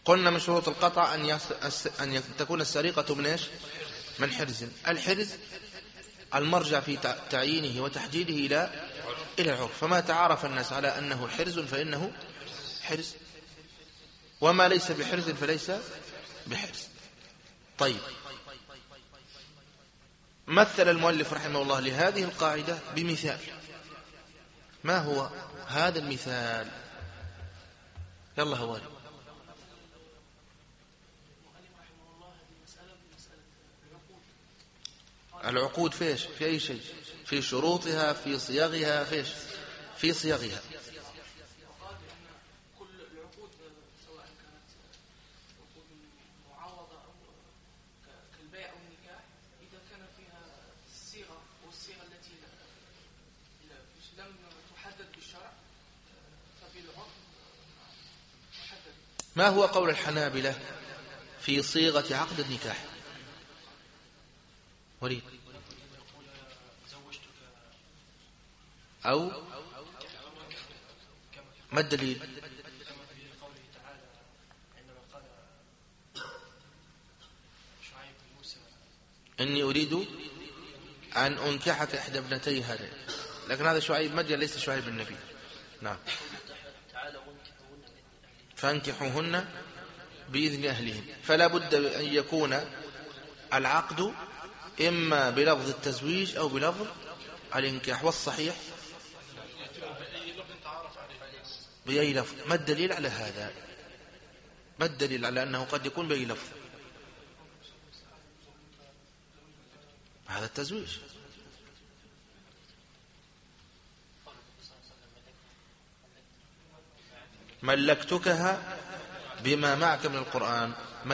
قلنا من شروط القطع أن تكون السرقة من إيش؟ من حرز. الحرز المرجع في تعيينه وتحديده إلى العرف، فما تعارف الناس على أنه حرز فإنه حرز، وما ليس بحرز فليس بحرز. طيب، مثل المؤلف رحمه الله لهذه القاعدة بمثال. ما هو هذا المثال؟ يلا هواري. العقود فيش؟ في أي شيء؟ في شروطها، في صيغها، فيش؟ في صيغها. كل العقود سواء كانت عقود معاوضة أو كالبيع أو النكاح، إذا كان فيها الصيغة والصيغة التي لم تحدد بالشرع فبالعرف محدد. ما هو قول الحنابلة في صيغة عقد النكاح؟ وليد. أو ما الدليل؟ إني أريد أن أنكحك إحدى ابنتي هذين، لكن هذا شعيب مدين ليس شعيب النبي. نعم. فانكحوهن بإذن أهلهن. فلا بد أن يكون العقد إما بلفظ التزويج أو بلفظ الإنكاح، والصحيح بأي لفظ. ما الدليل على هذا؟ ما الدليل على أنه قد يكون بأي لفظ؟ هذا التزويج. ملكتكها بما معك من القرآن.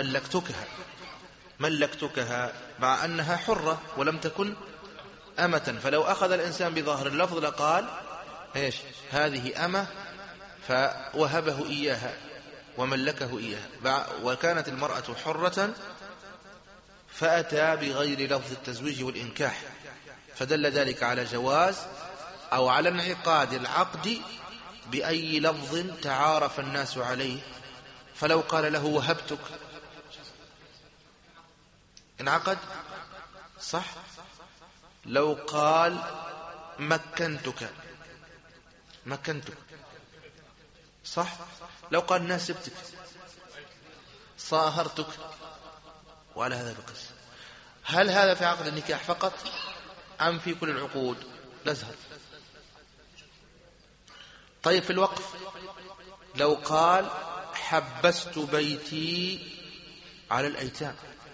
ملكتكها مع أنها حرة ولم تكن أمة، فلو أخذ الإنسان بظاهر اللفظ لقال إيش؟ هذه أمة، فوهبه إياها وملكه إياها، وكانت المرأة حرة فأتى بغير لفظ التزويج والإنكاح، فدل ذلك على جواز أو على انعقاد العقد بأي لفظ تعارف الناس عليه. فلو قال له وهبتك انعقد، صح؟ لو قال مكنتك صح؟ لو قال ناسبتك، صاهرتك، وعلى هذا القس. هل هذا في عقد النكاح فقط أم في كل العقود؟ نزهر. طيب، في الوقف لو قال حبست بيتي على الأيتام،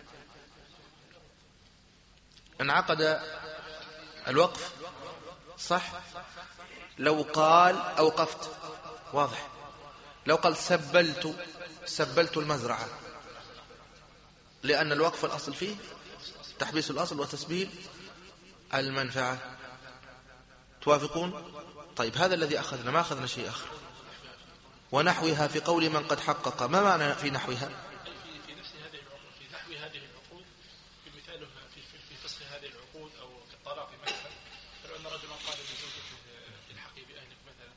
انعقد الوقف، صح؟ لو قال أوقفت، واضح. لو قال سبلت المزرعة، لأن الوقف الأصل فيه تحبيس الأصل وتسبيل المنفعة. توافقون؟ طيب، هذا الذي أخذنا، ما أخذنا شيء آخر. ونحوها في قول من قد حقق، ما معنى في نحوها؟ في نفس هذه العقود، في نحو هذه العقود، في مثاله في فسخ هذه العقود أو كالطلاق مثلا. فلو أن رجلا قال لزوجته الحقي بأهلك مثلا،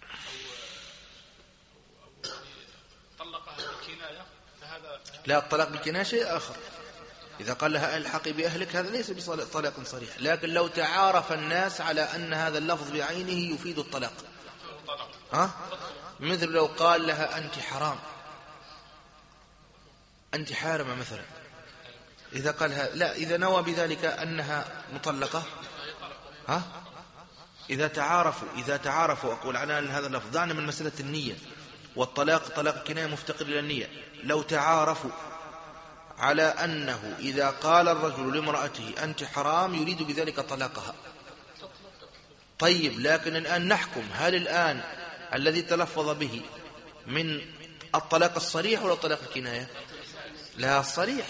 أو طلقها بالكناية، فهذا لا، الطلاق بالكناية شيء آخر. إذا قال لها الحقي بأهلك هذا ليس بطلاق صريح، لكن لو تعارف الناس على أن هذا اللفظ بعينه يفيد الطلاق، مثل لو قال لها أنت حرام، أنت حارمة مثلا، إذا قالها لا، إذا نوى بذلك أنها مطلقة، إذا تعارفوا أقول على هذا اللفظ، دعنا من مسألة النية، والطلاق طلاق الكناية مفتقر إلى النية. لو تعارفوا على أنه إذا قال الرجل لامرأته أنت حرام يريد بذلك طلاقها، طيب، لكن الآن نحكم هل الآن الذي تلفظ به من الطلاق الصريح ولا الطلاق الكناية؟ لا، الصريح.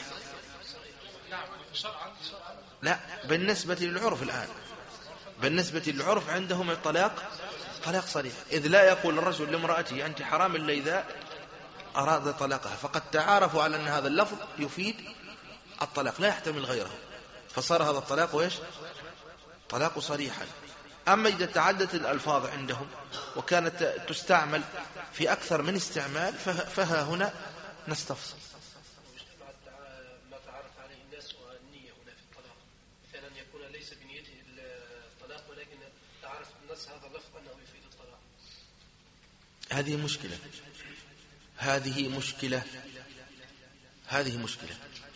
لا، بالنسبة للعرف الآن، بالنسبة للعرف عندهم الطلاق طلاق صريح، إذ لا يقول الرجل لامرأته أنت حرام إلا إذا أراد طلاقها، فقد تعارفوا على أن هذا اللفظ يفيد الطلاق لا يحتمل غيره، فصار هذا الطلاق وإيش؟ طلاق صريحا. أما إذا تعدت الألفاظ عندهم وكانت تستعمل في أكثر من استعمال، فها هنا نستفصل. ما تعرف عليه الناس والنية هنا في الطلاق، مثلا يكون ليس بنيته الطلاق ولكن تعرف الناس هذا اللفظ أنه يفيد الطلاق. هذه مشكلة.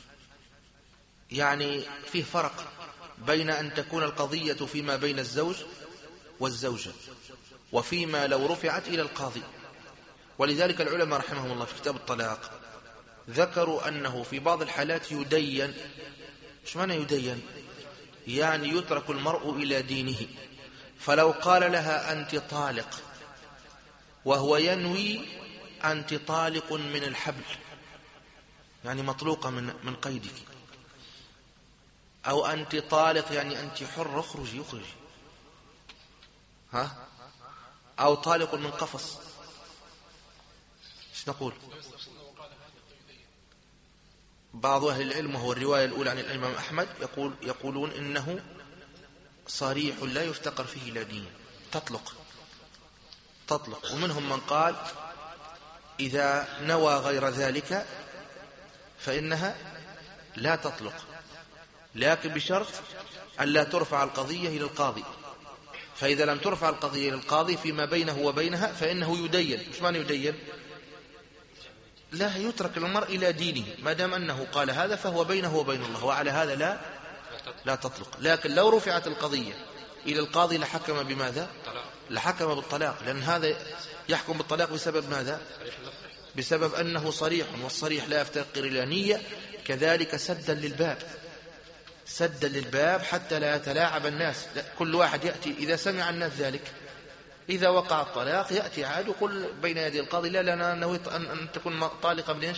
يعني فيه فرق بين أن تكون القضية فيما بين الزوج والزوجة وفيما لو رفعت إلى القاضي. ولذلك العلماء رحمهم الله في كتاب الطلاق ذكروا أنه في بعض الحالات يدين. إيش معنى يدين؟ يعني يترك المرء إلى دينه. فلو قال لها أنت طالق وهو ينوي أنت طالق من الحبل، يعني مطلوقة من قيدك، أو أنت طالق يعني أنت حر اخرجي، أو طالق من قفص، ايش نقول؟ بعض أهل العلم وهو الرواية الأولى عن الإمام أحمد يقولون إنه صريح لا يفتقر فيه إلى دين، تطلق. ومنهم من قال إذا نوى غير ذلك فإنها لا تطلق، لكن بشرط أن لا ترفع القضية إلى القاضي. فإذا لم ترفع القضية إلى القاضي فيما بينه وبينها فإنه يدين. إيش معنى يدين؟ لا يترك المرء إلى دينه، ما دام أنه قال هذا فهو بينه وبين الله، وعلى هذا لا تطلق. لكن لو رفعت القضية إلى القاضي لحكم بماذا؟ لحكم بالطلاق، لأن هذا يحكم بالطلاق بسبب ماذا؟ بسبب أنه صريح، والصريح لا يفتقر إلى نية. كذلك سدا للباب حتى لا يتلاعب الناس. كل واحد يأتي إذا سمع الناس ذلك، إذا وقع الطلاق يأتي عاد ويقول بين يدي القاضي لا أنا نويت أن تكون طالقة من إيش؟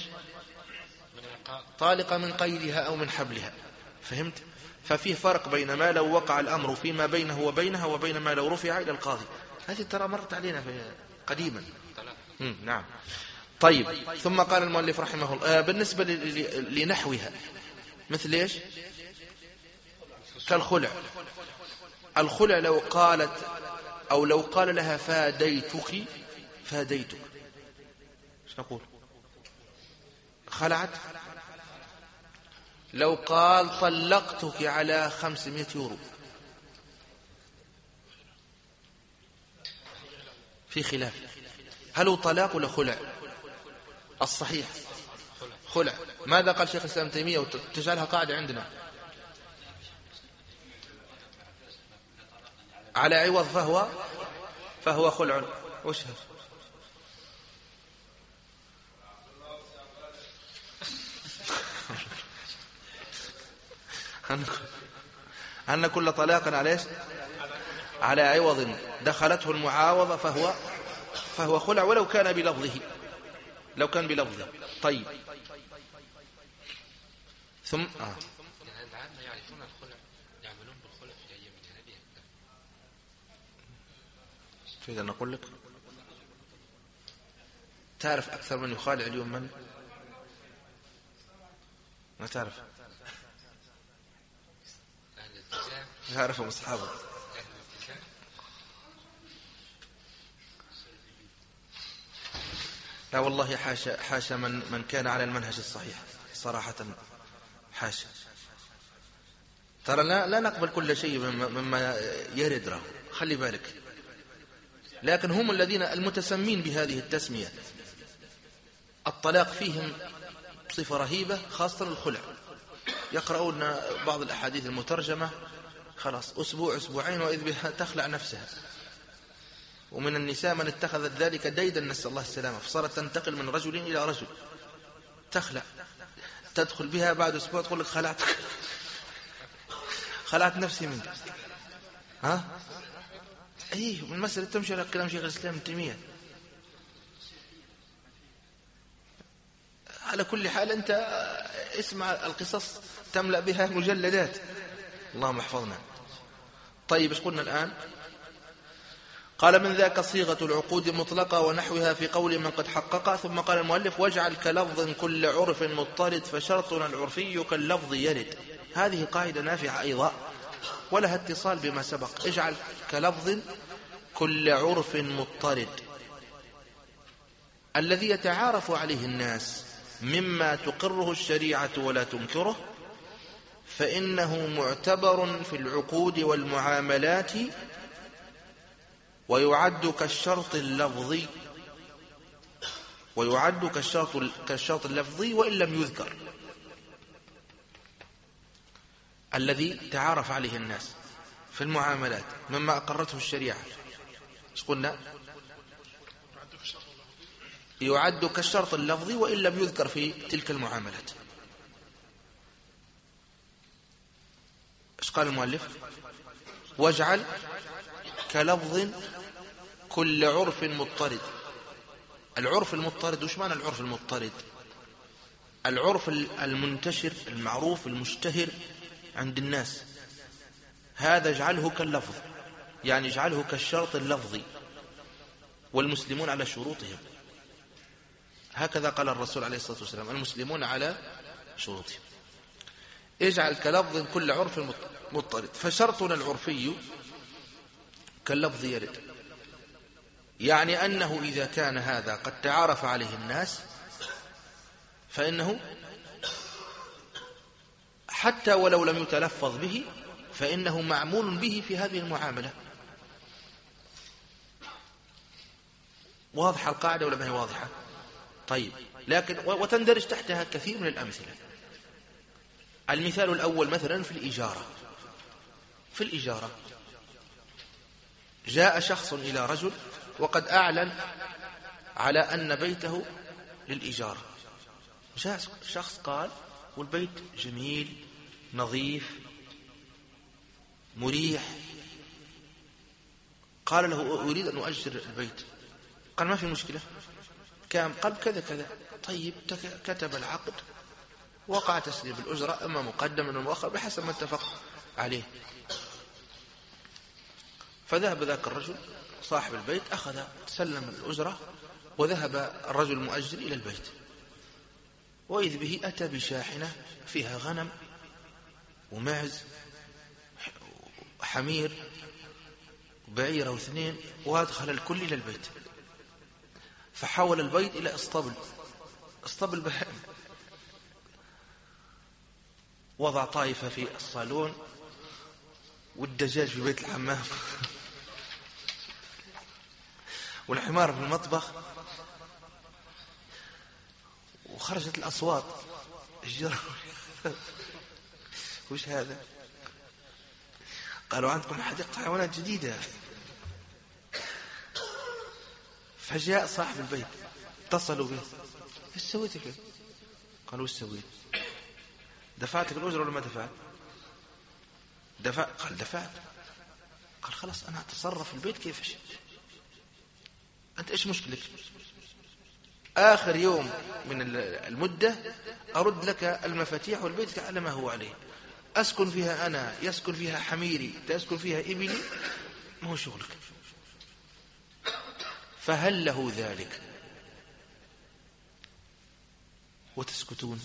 طالقة من قيدها أو من حبلها. فهمت؟ ففيه فرق بين ما لو وقع الأمر فيما بينه وبينها وبين ما لو رفع إلى القاضي. هذه ترى مرت علينا قديما. نعم. طيب، ثم قال المؤلف رحمه الله بالنسبة لنحوها مثل إيش؟ كالخلع. الخلع لو قالت أو لو قال لها فاديتك، ايش نقول؟ خلعت. لو قال طلقتك على 500 يورو، في خلاف، هل هو طلاق ولا خلع؟ الصحيح خلع. ماذا قال شيخ الإسلام تيمية وتجعلها قاعدة عندنا؟ على عوض فهو خلع. وش أن كل طلاق على عوض دخلته المعاوضة فهو خلع ولو كان بلفظه، طيب. ثم العامة يعرفون الخلع، يعملون بالخلع في أيام الجاهلية. تريد أن أقول لك تعرف أكثر من يخالع اليوم من؟ ما تعرف؟ يعرفهم أصحابه. لا والله حاشا من كان على المنهج الصحيح صراحة، حاشا. ترى لا نقبل كل شيء مما يرد له، خلي بالك. لكن هم الذين المتسمين بهذه التسمية الطلاق فيهم صفة رهيبة، خاصة الخلع. يقرؤون بعض الأحاديث المترجمة خلاص أسبوع أسبوعين وإذ بها تخلع نفسها. ومن النساء من اتخذت ذلك ديدا، نسأل الله السلامة، فصارت تنتقل من رجل إلى رجل، تخلع، تدخل بها بعد أسبوع تقول لك خلعت نفسي منك. ايه، من مسألة تمشي على كلام شيخ الإسلام ابن تيمية. على كل حال أنت اسمع القصص تملأ بها مجلدات، اللهم احفظنا. طيب، ايش قلنا الآن؟ قال من ذاك صيغة العقود مطلقة ونحوها في قول من قد حقق. ثم قال المؤلف واجعل كلفظ كل عرف مضطرد فشرطنا العرفي كاللفظ يرد. هذه قاعدة نافعة أيضا ولها اتصال بما سبق. اجعل كلفظ كل عرف مضطرد الذي يتعارف عليه الناس مما تقره الشريعة ولا تنكره فإنه معتبر في العقود والمعاملات ويعد كالشرط اللفظي كالشرط اللفظي وإن لم يذكر، الذي تعارف عليه الناس في المعاملات مما أقرته الشريعة. ايش قلنا؟ يعد كالشرط اللفظي وإن لم يذكر في تلك المعاملات. ايش قال المؤلف؟ واجعل كلفظ كل عرف مضطرد. العرف المضطرد، وش معنى العرف المضطرد؟ العرف المنتشر المعروف المشتهر عند الناس، هذا اجعله كاللفظ، يعني اجعله كالشرط اللفظي، والمسلمون على شروطهم. هكذا قال الرسول عليه الصلاة والسلام: المسلمون على شروطهم. اجعل كلفظ كل عرف مضطرد، فشرطنا العرفي كاللفظ يرد، يعني أنه إذا كان هذا قد تعارف عليه الناس فإنه حتى ولو لم يتلفظ به فإنه معمول به في هذه المعاملة. واضحة القاعدة ولا ما هي واضحة؟ طيب، لكن وتندرج تحتها كثير من الأمثلة. المثال الأول مثلا في الإجارة جاء شخص إلى رجل وقد أعلن على أن بيته للإجارة. جاء شخص قال: والبيت جميل نظيف مريح. قال له: أريد أن أؤجر البيت. قال: ما في مشكلة، كم؟ قال: كذا كذا. طيب، كتب العقد، وقع تسليم الأجرة، أما مقدم أو مؤخر بحسب ما اتفق عليه. فذهب ذاك الرجل صاحب البيت، أخذ سلم الأجرة، وذهب الرجل المؤجر إلى البيت، وإذ به أتى بشاحنة فيها غنم ومعز وحمير وبعيرة واثنين، وأدخل الكل إلى البيت، فحول البيت إلى اسطبل بهائم. وضع طائفة في الصالون والدجاج في بيت الحمام والحمار في المطبخ، وخرجت الأصوات: الجرى وش هذا؟ قالوا: عندكم حديقة حيوانات جديدة. فجاء صاحب البيت، اتصلوا به: ايش سويت كذا؟ قالوا: ايش سويت؟ دفعت الأجرة ولا ما دفعت؟ قال: دفعت. قال: خلاص، أنا أتصرف في البيت كيف شئت، أنت إيش مشكلك؟ آخر يوم من المدة أرد لك المفاتيح والبيت على ما هو عليه، أسكن فيها أنا، يسكن فيها حميري، تسكن فيها إبلي، ما هو شغلك. فهل له ذلك؟ وتسكتون.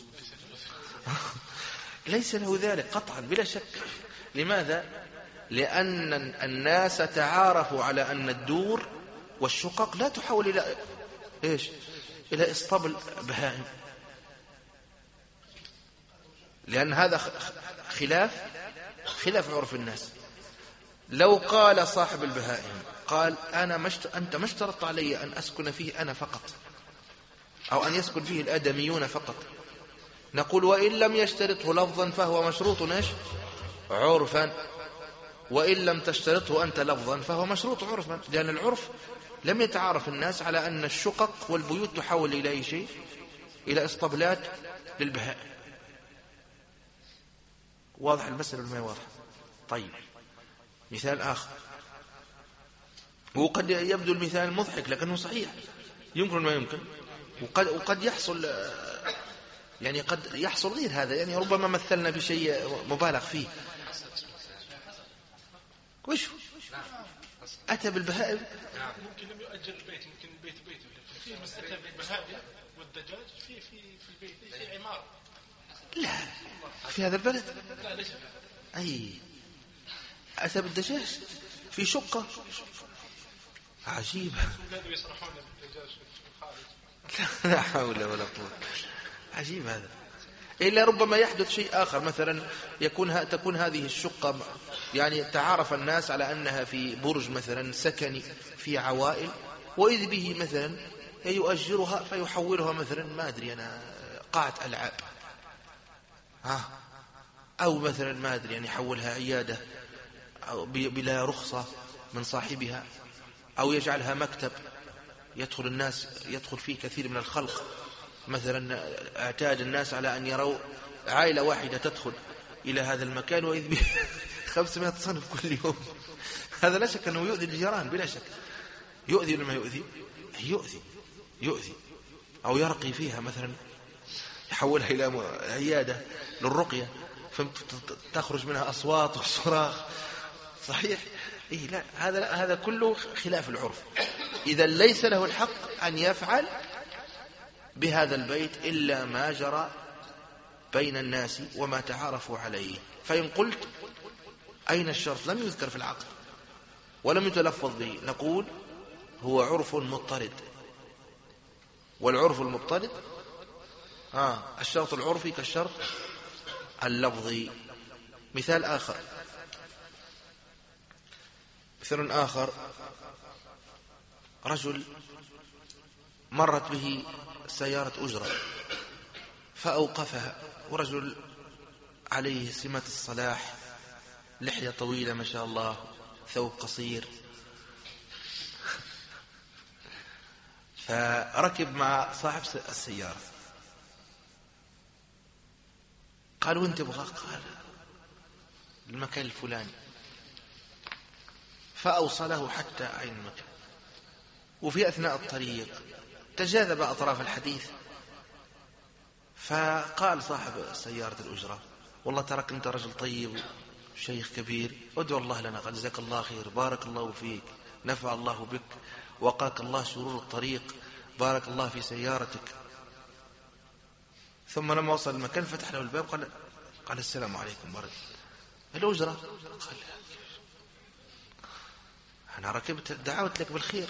ليس له ذلك قطعا بلا شك. لماذا؟ لأن الناس تعارفوا على أن الدور والشقق لا تحول إلى إيش؟ إلى اسطبل بهائم، لأن هذا خلاف عرف الناس. لو قال صاحب البهائم قال: أنت ما اشترطت علي أن أسكن فيه أنا فقط، أو أن يسكن فيه الآدميون فقط، نقول: وإن لم يشترطه لفظا فهو مشروط إيش؟ عرفا. وإن لم تشترطه أنت لفظا فهو مشروط عرفا، لأن العرف لم يتعارف الناس على أن الشقق والبيوت تحول إلى أي شيء، إلى اسطبلات للبهائم. واضح المسألة ولا ما واضح؟ طيب، مثال آخر، وقد يبدو المثال مضحك لكنه صحيح، يمكن ما يمكن، وقد يحصل، يعني قد يحصل غير هذا، يعني ربما مثلنا بشيء مبالغ فيه. وش أتى بالبهائم؟ ممكن لم يؤجر البيت، ممكن البيت بيته، في أتى بالبهائم والدجاج في البيت، في عمارة. لا، في هذا البلد؟ لا، ليس. أي أتى بالدجاج في شقة عجيبة. كانوا يصرحون بالدجاج في الخارج. لا حول ولا قوة. عجيب هذا. إلا ربما يحدث شيء آخر، مثلا تكون هذه الشقة يعني تعارف الناس على أنها في برج مثلا سكني في عوائل، وإذ به مثلا يؤجرها فيحولها مثلا ما أدري أنا قاعة ألعاب، أو مثلا ما أدري يعني يحولها عيادة أو بلا رخصة من صاحبها، أو يجعلها مكتب يدخل فيه كثير من الخلق. مثلا اعتاد الناس على أن يروا عائلة واحدة تدخل إلى هذا المكان وإذ به 500 صنف كل يوم. هذا لا شك أنه يؤذي الجيران بلا شك. يؤذي ولا ما يؤذي؟ يؤذي. أو يرقي فيها مثلا، يحولها إلى عيادة للرقية، فتخرج منها أصوات وصراخ. صحيح. لا، هذا كله خلاف العرف. إذا ليس له الحق أن يفعل بهذا البيت إلا ما جرى بين الناس وما تعارفوا عليه. فإن قلت أين الشرط لم يذكر في العقد ولم يتلفظ به، نقول هو عرف مضطرد، والعرف المضطرد الشرط العرفي كالشرط اللفظي. مثال آخر، رجل مرت به سيارة أجرة فأوقفها، ورجل عليه سمة الصلاح، لحية طويلة ما شاء الله، ثوب قصير، فركب مع صاحب السيارة. قال وين تبغى؟ قال المكان الفلاني، فأوصله حتى عين المكان. وفي أثناء الطريق تجاذب أطراف الحديث، فقال صاحب سيارة الأجرة والله تراك أنت رجل طيب شيخ كبير، ادعو الله لنا، قال جزاك الله خير، بارك الله فيك، نفع الله بك، وقاك الله شرور الطريق، بارك الله في سيارتك. ثم لما وصل المكان فتح له الباب، قال السلام عليكم، بارك الأجرة. قال أنا ركبت دعوت لك بالخير.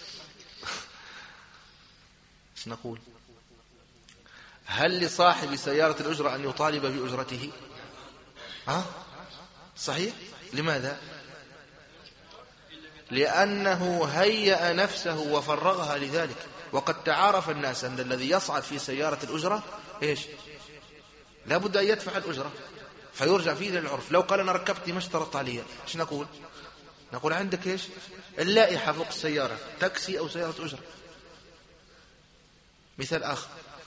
ايش نقول؟ هل لصاحب سيارة الأجرة أن يطالب بأجرته؟ صحيح. لماذا؟ لأنه هيأ نفسه وفرغها لذلك. وقد تعارف الناس أن الذي يصعد في سيارة الأجرة لا بد أن يدفع الأجرة، فيرجع فيه للعرف. لو قال أنا ركبت ما اشترطت علي، ايش نقول؟ نقول عندك اللائحة فوق السيارة، تاكسي أو سيارة أجرة. مثال آخر،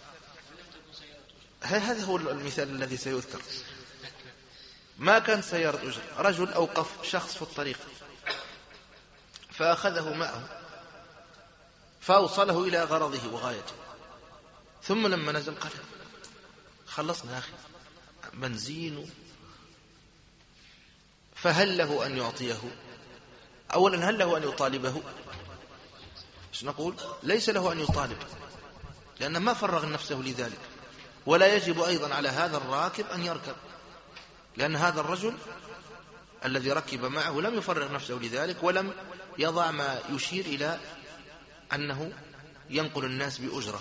هذا هو المثال الذي سيذكر. ما كان سيارة أجرة، رجل أوقف شخص في الطريق فأخذه معه فأوصله إلى غرضه وغايته، ثم لما نزل قال خلصنا أخي بنزين. فهل له أن يعطيه؟ أولا هل له أن يطالبه؟ ايش نقول؟ ليس له أن يطالب، لأنه ما فرغ نفسه لذلك. ولا يجب أيضا على هذا الراكب أن يركب، لأن هذا الرجل الذي ركب معه لم يفرغ نفسه لذلك، ولم يضع ما يشير إلى أنه ينقل الناس بأجرة،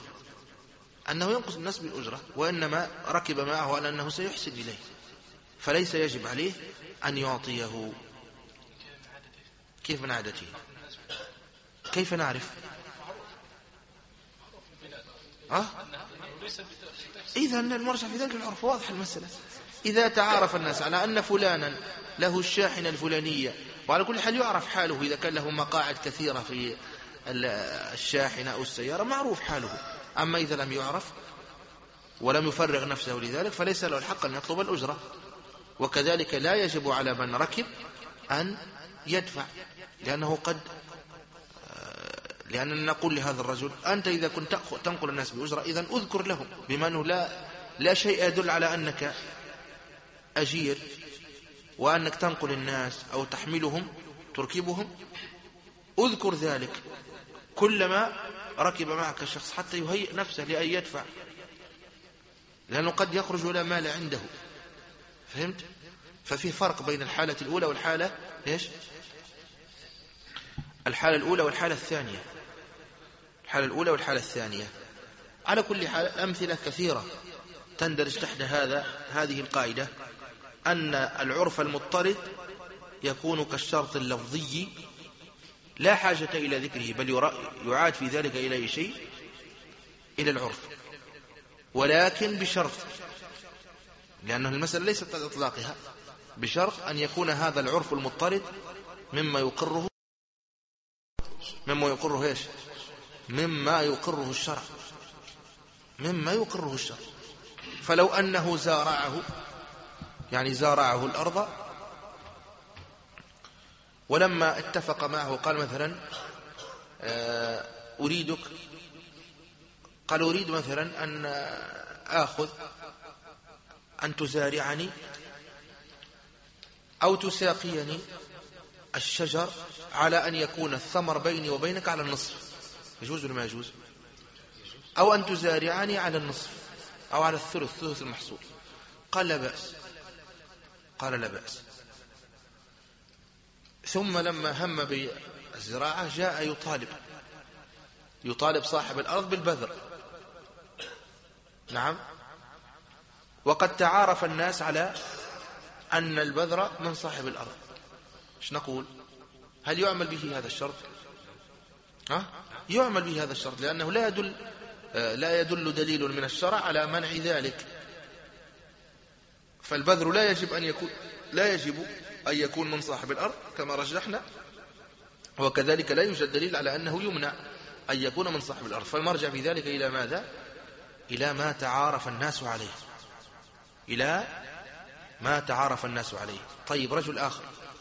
وإنما ركب معه على أنه سيحسن إليه، فليس يجب عليه أن يعطيه. كيف من عادته؟ كيف نعرف؟ إذا المرجع في ذلك العرف، واضح المسألة. إذا تعارف الناس على أن فلانا له الشاحنة الفلانية، وعلى كل حال يعرف حاله، إذا كان له مقاعد كثيرة في الشاحنة أو السيارة معروف حاله. أما إذا لم يعرف ولم يفرغ نفسه لذلك فليس له الحق أن يطلب الأجرة. وكذلك لا يجب على من ركب أن يدفع، لأننا نقول لهذا الرجل أنت إذا كنت تنقل الناس بأجرة إذن أذكر لهم، بما أنه لا شيء يدل على أنك أجير وأنك تنقل الناس أو تحملهم تركبهم. أذكر ذلك كلما ركب معك الشخص حتى يهيئ نفسه لأن يدفع، لأنه قد يخرج ولا مال عنده. فهمت؟ ففي فرق بين الحالة الأولى والحالة الحالة الأولى والحالة الثانية. على كل حال أمثلة كثيرة تندرج تحت هذه القاعدة، أن العرف المضطرد يكون كالشرط اللفظي لا حاجة إلى ذكره، بل يعاد في ذلك إلى أي شيء؟ إلى العرف، ولكن بشرط، لأنه المسألة ليست على إطلاقها، بشرط أن يكون هذا العرف المضطرد مما يقره إيش؟ مما يقره الشرع، مما يقره الشرع. فلو أنه زارعه، يعني زارعه الأرض، ولما اتفق معه قال مثلا أريد مثلا أن آخذ أن تزارعني أو تساقيني الشجر على أن يكون الثمر بيني وبينك على النصف، يجوز ولا ما يجوز؟ أو أن تزارعني على النصف أو على ثلث المحصول. قال لا بأس، قال لا بأس. ثم لما هم بالزراعة جاء يطالب صاحب الأرض بالبذر. نعم. وقد تعارف الناس على أن البذر من صاحب الأرض. ايش نقول؟ هل يعمل به هذا الشرط؟ يعمل به هذا الشرط، لأنه لا يدل دليل من الشرع على منع ذلك. فالبذر لا يجب أن يكون من صاحب الأرض كما رجحنا، وكذلك لا يوجد دليل على أنه يمنع أن يكون من صاحب الأرض. فالمرجع في ذلك إلى ماذا؟ إلى ما تعارف الناس عليه، إلى ما تعارف الناس عليه. طيب، رجل آخر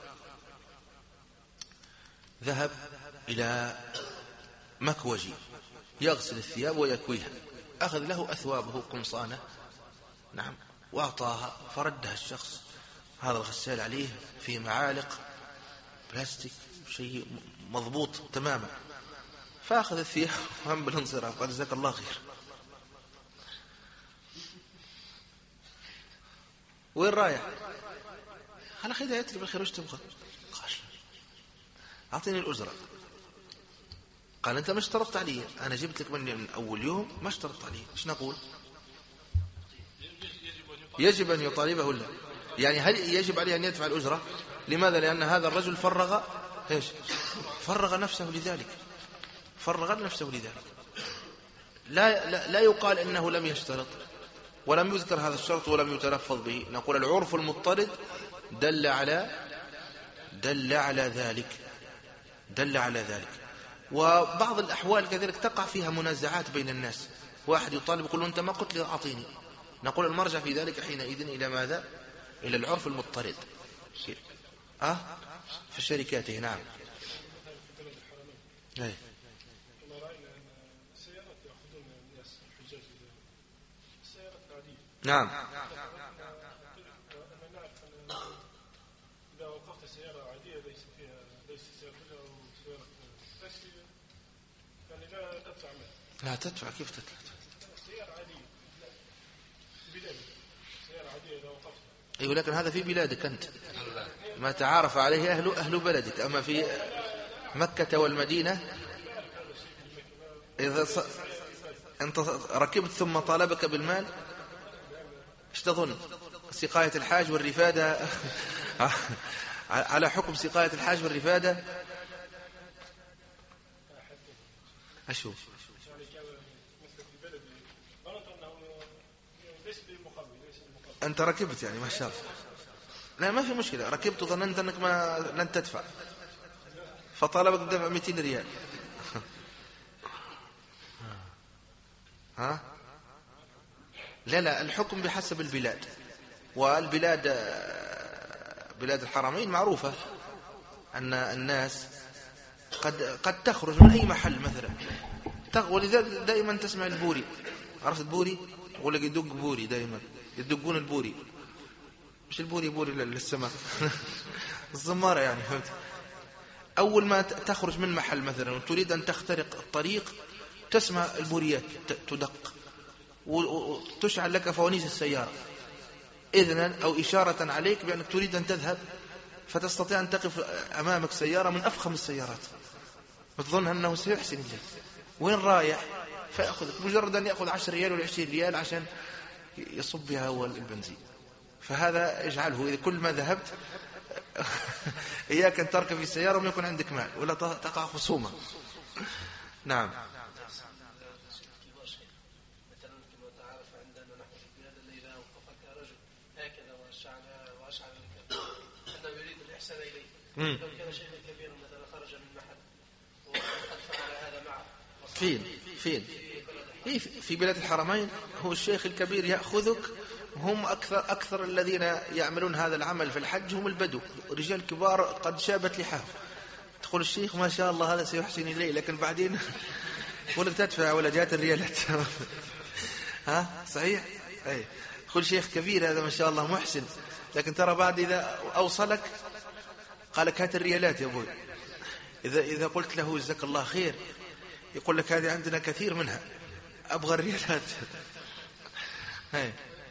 ذهب إلى مكوجي يغسل الثياب ويكويها، أخذ له أثوابه قمصانة، نعم، وأعطاها، فردها الشخص هذا الغسال عليه في معالق بلاستيك، شيء مضبوط تماما، فأخذ الثياب وهم بالانصراف، قال جزاك الله خير. وين رايح؟ على خير يأتي بالخير، وش تبغى؟ قال أعطيني الأجرة. قال أنت ما اشترطت علي، أنا جبت لك من أول يوم ما اشترطت علي. إيش نقول؟ يجب أن يطالبه له، يعني هل يجب عليه أن يدفع الأجرة؟ لماذا؟ لأن هذا الرجل فرغ نفسه لذلك، لا يقال إنه لم يشترط ولم يذكر هذا الشرط ولم يتلفظ به. نقول العرف المضطرد دل على ذلك. وبعض الأحوال كذلك تقع فيها منازعات بين الناس، واحد يطالب يقول له أنت ما قلت لي أعطيني، نقول المرجع في ذلك حينئذ إلى ماذا؟ إلى العرف المضطرد في الشركات. نعم. نعم. إذا وقفت سيارة عادية ليس سيارة أو سيارة تاكسي، يعني لا تدفع كيف تدفع؟ سيارة عادية بلادك، سيارة عادية إذا وقفت. أيوة، لكن هذا في بلادك أنت، ما تعارف عليه أهل بلدك. أما في مكة والمدينة إذا أنت ركبت ثم طالبك بالمال، ايش تظن؟ سقاية الحاج والرفادة على حكم سقاية الحاج والرفادة. أشوف أنت ركبت يعني ما شاء الله، لا ما في مشكلة، ركبت وظننت أنك لن تدفع فطالبك بدفع 200 ريال. لا الحكم بحسب البلاد، والبلاد بلاد الحرمين معروفة أن الناس قد تخرج من أي محل مثلا، ولذلك دائما تسمع البوري. عرفت البوري؟ يقول لك يدق بوري، دائما يدقون البوري، مش البوري للسماء الزمارة يعني، فهمت؟ أول ما تخرج من محل مثلا وتريد أن تخترق الطريق تسمع البوريات تدق وتشعل لك فوانيس السيارة إذنا أو إشارة عليك بأنك تريد أن تذهب، فتستطيع أن تقف أمامك سيارة من أفخم السيارات وتظن أنه سيحسن إليك. وين رايح؟ فيأخذك مجرد أن يأخذ 10 ريال ولا 20 ريال عشان يصب بها هو البنزين. فهذا يجعله إذا كل ما ذهبت إياك أن تركب في السيارة وما يكون عندك مال ولا تقع خصومة. نعم. لو كان شيخا كبيرا مثلا خرج من محل وقد فعل هذا معه فين في بلاد الحرمين هو الشيخ الكبير يأخذك. هم أكثر الذين يعملون هذا العمل في الحج هم البدو، رجال كبار قد شابت لحاف. تقول الشيخ ما شاء الله هذا سيحسن إليه، لكن بعدين يقول لك تدفع ولا جات الريالات. ها صحيح. أي كل شيخ كبير هذا ما شاء الله محسن، لكن ترى بعد إذا أوصلك قالك هات الريالات يا أبوي. إذا قلت له جزاك الله خير يقول لك هذه عندنا كثير منها، أبغى الريالات. هاي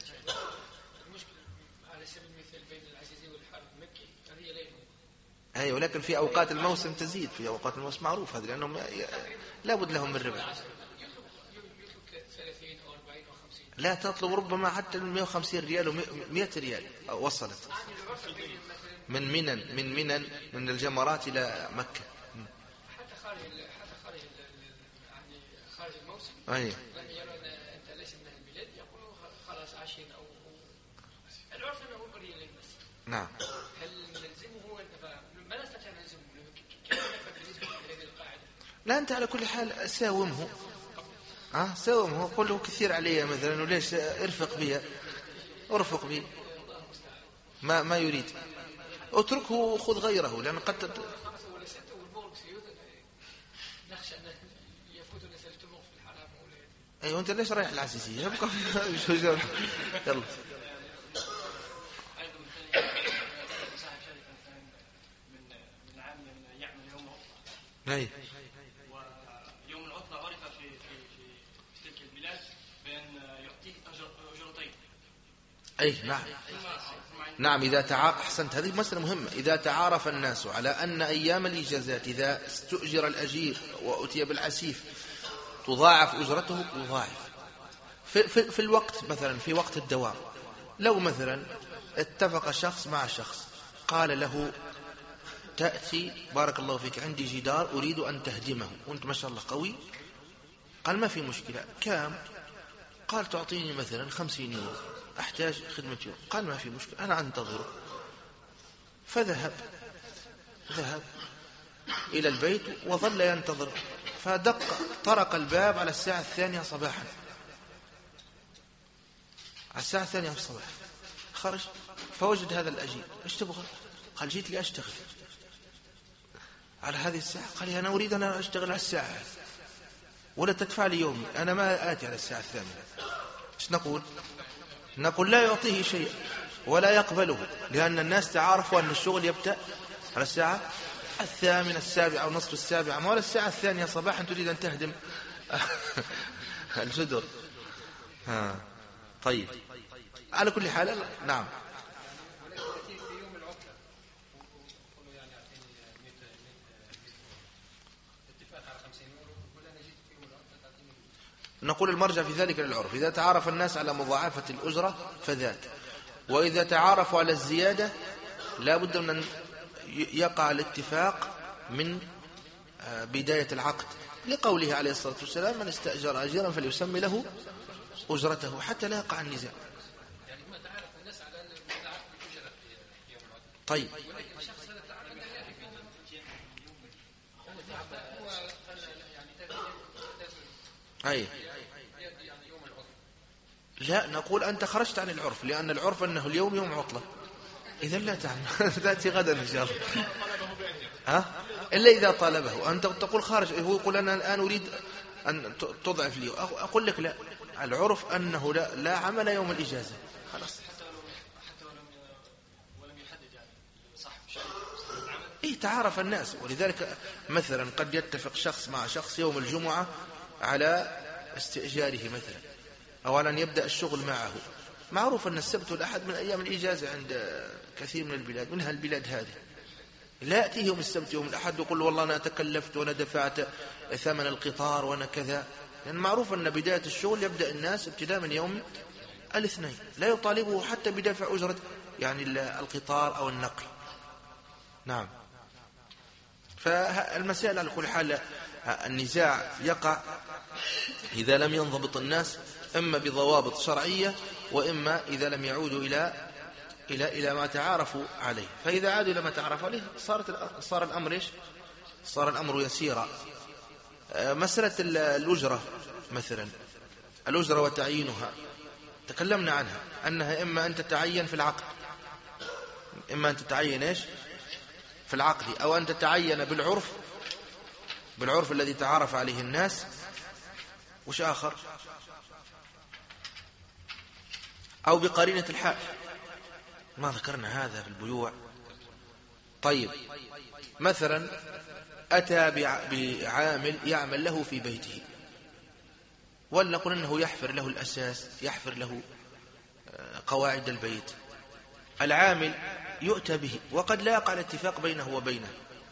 على سبيل المثال بين العزيزي والحرم مكي هذه ليلة. أي ولكن في أوقات الموسم تزيد، في أوقات الموسم معروف هذه لأنهم لابد لهم من ربح. يطلب 30 أو 40 أو 50. لا تطلب ربما حتى 150 ريال و100 ريال وصلت من منن من الجمرات إلى مكة. حتى خارج يعني خارج الموسم. أي لأن يرون أنت ليس من البلاد يقولوا خلاص 20 أو العرف أنه هو ريالين بس. نعم. هل نلزمه ما نستطيع نلزمه؟ كيف نلزمه بهذه القاعدة؟ لا أنت على كل حال ساومه. ساومه قل له كثير علي مثلا وليش ارفق ارفق بي ما يريد، اتركه وخذ غيره لأن قد نخشى أن يفوتنا سلتموه في الحرام. أيوة أنت ليش رايح العزيزية؟ يبقى يلا. صاحب شركة من عام يعمل يوم أي ويوم العطلة عرف في تلك البلاد بأن يعطيه أجرتين. أي نعم إذا أحسنت، هذه مسألة مهمة. إذا تعارف الناس على أن أيام الإجازات إذا استؤجر الأجير وأتي بالعسيف تضاعف أجرته يضاعف في الوقت، مثلا في وقت الدوام. لو مثلا اتفق شخص مع شخص قال له تأتي بارك الله فيك عندي جدار أريد أن تهدمه وأنت ما شاء الله قوي، قال ما في مشكلة، كام؟ قال تعطيني مثلا 50 يورو، أحتاج خدمة يوم. قال ما في مشكلة أنا أنتظره. فذهب إلى البيت وظل ينتظر، طرق الباب على الساعة 2 صباحا. على الساعة 2 في الصباح خرج فوجد هذا الأجير. ايش تبغى؟ قال جيت لي أشتغل على هذه الساعة. قال أنا أريد أن أشتغل على الساعة ولا تدفع لي يومي، أنا ما آتي على الساعة 8. ايش نقول لا يعطيه شيء ولا يقبله، لأن الناس تعارفوا أن الشغل يبدأ على الساعة 8 7 أو نصف 7، ما ولا الساعة 2 صباحا تريد أن تهدم الجدر. طيب على كل حال نعم. نقول المرجع في ذلك للعرف. إذا تعارف الناس على مضاعفة الأجرة فذات، وإذا تعارفوا على الزيادة لا بد من أن يقع الاتفاق من بداية العقد، لقوله عليه الصلاة والسلام من استأجر أجيرا فليسمي له أجرته حتى لا يقع النزاع. طيب أي لا نقول أنت خرجت عن العرف، لأن العرف أنه اليوم يوم عطلة، إذا لا تعمل تأتي غدا إن شاء الله. إلا إذا طلبه أنت تقول خارج، هو يقول أنا الآن أريد أن تضعف لي، أقول لك لا، العرف أنه لا عمل يوم الإجازة خلاص. حتى ولم يحدد يعني صاحب شيء إيه تعارف الناس. ولذلك مثلا قد يتفق شخص مع شخص يوم الجمعة على استئجاره مثلا، أو على أن يبدأ الشغل معه. معروف أن السبت والأحد من أيام الإجازة عند كثير من البلاد، منها البلاد هذه. لا يأتيه يوم السبت يوم الأحد ويقول والله أنا تكلفت وأنا دفعت ثمن القطار وأنا كذا، لأن معروف أن بداية الشغل يبدأ الناس ابتداء من يوم الاثنين، لا يطالبه حتى بدفع أجرة يعني القطار أو النقل. نعم. فالمسائل على كل حال النزاع يقع إذا لم ينضبط الناس، إما بضوابط شرعية وإما إذا لم يعودوا إلى ما تعارفوا عليه. فإذا عادوا إلى ما تعارفوا عليه صار الأمر إيش؟ صار الأمر يسيرا. مسألة الأجرة مثلا، الأجرة وتعيينها تكلمنا عنها أنها إما أن تتعين في العقد، إما أن تتعين إيش؟ في العقد، أو أن تتعين بالعرف الذي تعارف عليه الناس. وش آخر؟ أو بقرينة الحال، ما ذكرنا هذا في البيوع. طيب مثلا أتى بعامل يعمل له في بيته، ولنقل أنه يحفر له الأساس، يحفر له قواعد البيت. العامل يؤتى به وقد لا يقع الاتفاق بينه وبينه،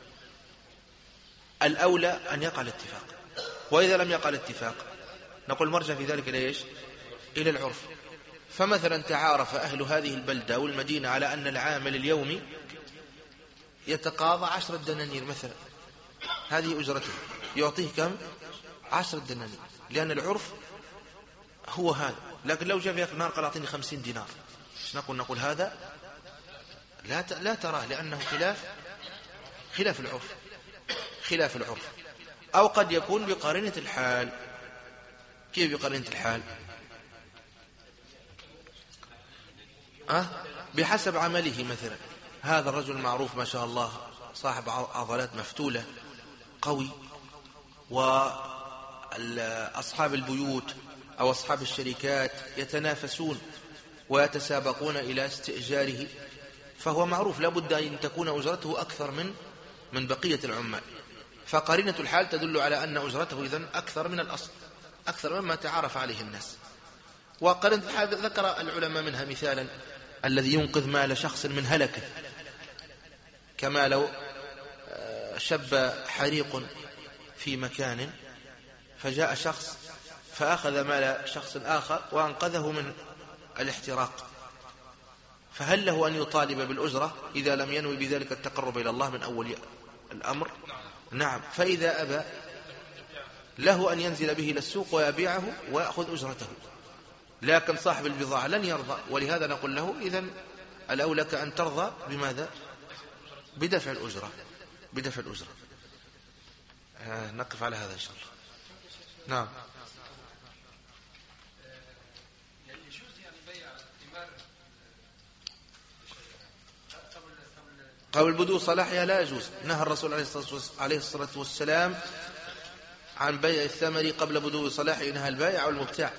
الأولى أن يقع الاتفاق، وإذا لم يقع الاتفاق نقول مرجع في ذلك إلى إيش؟ إلى العرف. فمثلا تعارف أهل هذه البلدة والمدينة على أن العامل اليومي يتقاضى 10 دنانير مثلا، هذه أجرته، يعطيه كم؟ 10 دنانير، لأن العرف هو هذا. لكن لو جاء في نار قال أعطيني 50 دينار، نقول هذا لا تراه، لأنه خلاف العرف. أو قد يكون بقرينة الحال. كيف بقرينة الحال؟ بحسب عمله. مثلا هذا الرجل معروف ما شاء الله صاحب عضلات مفتولة قوي، وأصحاب البيوت أو أصحاب الشركات يتنافسون ويتسابقون إلى استئجاره، فهو معروف لابد أن تكون أجرته أكثر من بقية العمال. فقرينة الحال تدل على أن أجرته إذن أكثر من الأصل، أكثر مما تعارف عليه الناس. وقرينة الحال ذكر العلماء منها مثالا الذي ينقذ مال شخص من هلكه، كما لو شب حريق في مكان فجاء شخص فأخذ مال شخص آخر وأنقذه من الاحتراق، فهل له أن يطالب بالأجرة إذا لم ينوي بذلك التقرب إلى الله من أول الأمر؟ نعم. فإذا أبى له أن ينزل به إلى السوق ويبيعه ويأخذ أجرته، لكن صاحب البضاعة لن يرضى، ولهذا نقول له إذن الأولى أن ترضى بماذا؟ بدفع الأجرة. نقف على هذا إن شاء الله. نعم. قبل بدو صلاحها لا يجوز. نهى الرسول عليه الصلاة والسلام عن بيع الثمر قبل بدو صلاحه، نهى البائع والمبتاع.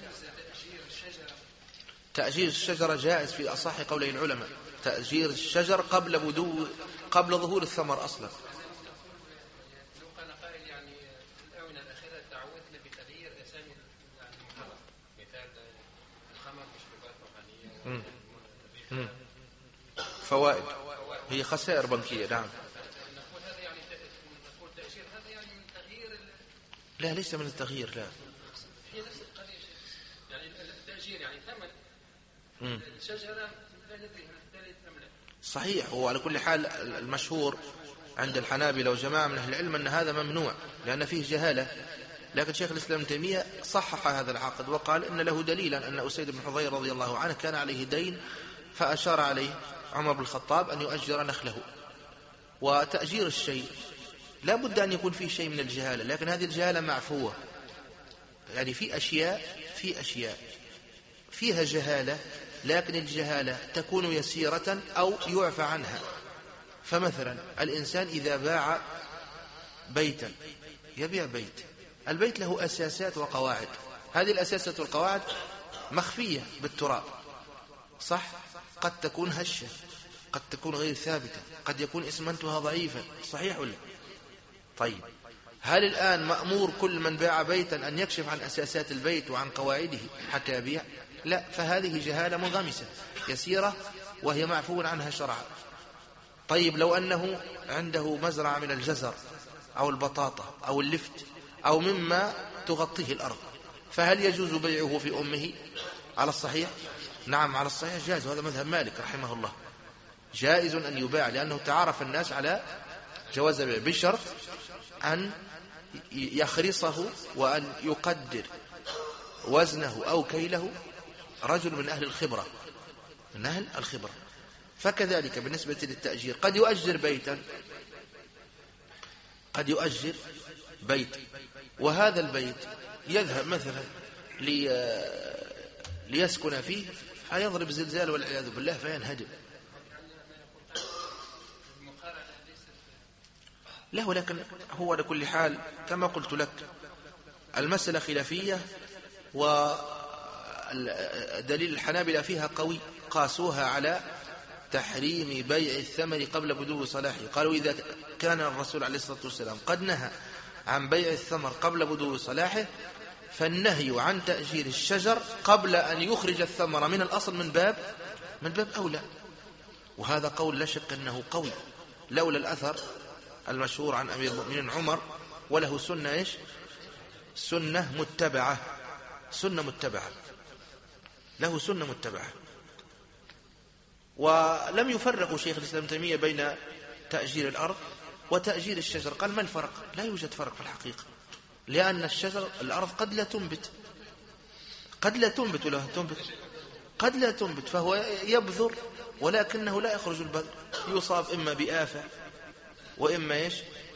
تأجير الشجرة جائز في أصح قولي العلماء، تأجير الشجر قبل ظهور الثمر أصلا. لو كان قائل يعني الآونة الأخيرة تعودنا بتغيير أسامي المحرم، مثال الخمر مشروبات روحانية، فوائد هي خسائر بنكية. نعم. نقول هذا يعني نقول تأجير هذا يعني من تغيير لا، ليس من التغيير، لا. هي نفس القضية يعني التأجير يعني ثمن الشجرة لا ندري صحيح. وعلى كل حال المشهور عند الحنابلة وجماعة من أهل العلم أن هذا ممنوع لأن فيه جهالة، لكن شيخ الإسلام ابن تيمية صحح هذا العقد وقال إن له دليلا أن أسيد بن حضير رضي الله عنه كان عليه دين فأشار عليه عمر بن الخطاب أن يؤجر نخله. وتأجير الشيء لا بد أن يكون فيه شيء من الجهالة، لكن هذه الجهالة معفوة. يعني في أشياء فيها جهالة، لكن الجهالة تكون يسيرة أو يعفى عنها. فمثلا الإنسان إذا باع بيتا، يبيع بيت، البيت له أساسات وقواعد، هذه الأساسات والقواعد مخفية بالتراب، صح؟ قد تكون هشة، قد تكون غير ثابتة، قد يكون إسمنتها ضعيفا، صحيح ولا؟ طيب هل الآن مأمور كل من باع بيتا أن يكشف عن أساسات البيت وعن قواعده حتى يبيع؟ لا، فهذه جهالة منغمسة يسيرة وهي معفو عنها شرعا. طيب لو أنه عنده مزرعة من الجزر أو البطاطا أو اللفت أو مما تغطيه الأرض، فهل يجوز بيعه في أمه على الصحيح؟ نعم على الصحيح جائز، وهذا مذهب مالك رحمه الله، جائز أن يباع، لأنه تعارف الناس على جواز البيع بشرط أن يخرصه وأن يقدر وزنه أو كيله رجل من أهل الخبرة، من أهل الخبرة. فكذلك بالنسبة للتأجير، قد يؤجر بيتا، قد يؤجر بيت، وهذا البيت يذهب مثلا ليسكن فيه، فيضرب زلزال والعياذ بالله فينهدم. لا، ولكن هو لكل حال كما قلت لك المسألة خلافية، ودليل الحنابلة فيها قوي، قاسوها على تحريم بيع الثمر قبل بدو صلاحه. قالوا إذا كان الرسول عليه الصلاة والسلام قد نهى عن بيع الثمر قبل بدو صلاحه، فالنهي عن تأجير الشجر قبل أن يخرج الثمر من الأصل من باب أولى. وهذا قول لا شك أنه قوي، لولا الأثر المشهور عن أمير المؤمنين عمر، وله سنة إيش؟ سنة متبعة، سنة متبعة، له سنة متبعة. ولم يفرق شيخ الإسلام تيمية بين تأجير الأرض وتأجير الشجر، قال ما الفرق؟ لا يوجد فرق في الحقيقة، لأن الشجر الأرض قد لا تنبت، قد لا تنبت، ولا تنبت قد لا تنبت، فهو يبذر ولكنه لا يخرج البذر، يصاب إما بآفة وإما إيش؟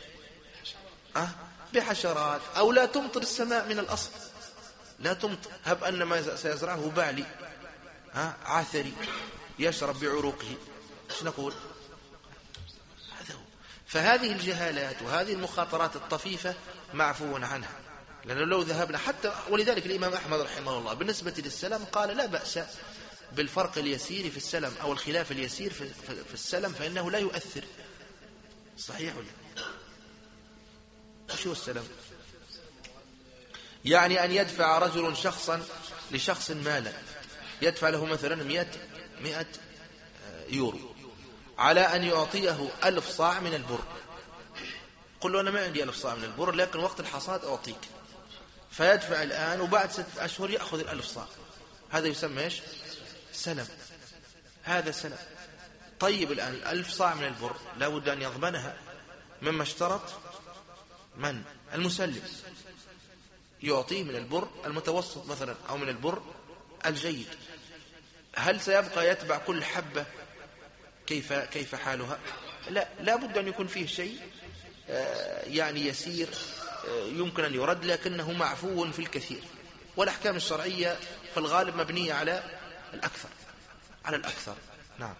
بحشرات، أو لا تمطر السماء من الأصل، لا تمطر، هب أن ما سيزرعه بعلي عثري يشرب بعروقه، ايش نقول؟ هذا هو. فهذه الجهالات وهذه المخاطرات الطفيفة معفو عنها، لأنه لو ذهبنا حتى، ولذلك الإمام أحمد رحمه الله بالنسبة للسلم قال لا بأس بالفرق اليسير في السلم أو الخلاف اليسير في السلم، فإنه لا يؤثر. صحيح ولا؟ وش هو السلم؟ يعني أن يدفع رجل شخصا لشخص مالا، يدفع له مثلا 100 يورو على أن يعطيه 1000 صاع من البر. قل له أنا ما عندي 1000 صاع من البر، لكن وقت الحصاد أعطيك، فيدفع الآن وبعد 6 أشهر يأخذ 1000 صاع. هذا يسمى إيش؟ سلم، هذا سلم. طيب الآن 1000 صاع من البر لا بد أن يضمنها، مما اشترط من؟ المسلم، يعطيه من البر المتوسط مثلا أو من البر الجيد. هل سيبقى يتبع كل حبة كيف حالها؟ لا بد أن يكون فيه شيء يعني يسير يمكن أن يرد، لكنه معفو في الكثير. والأحكام الشرعية في الغالب مبنية على الأكثر. نعم.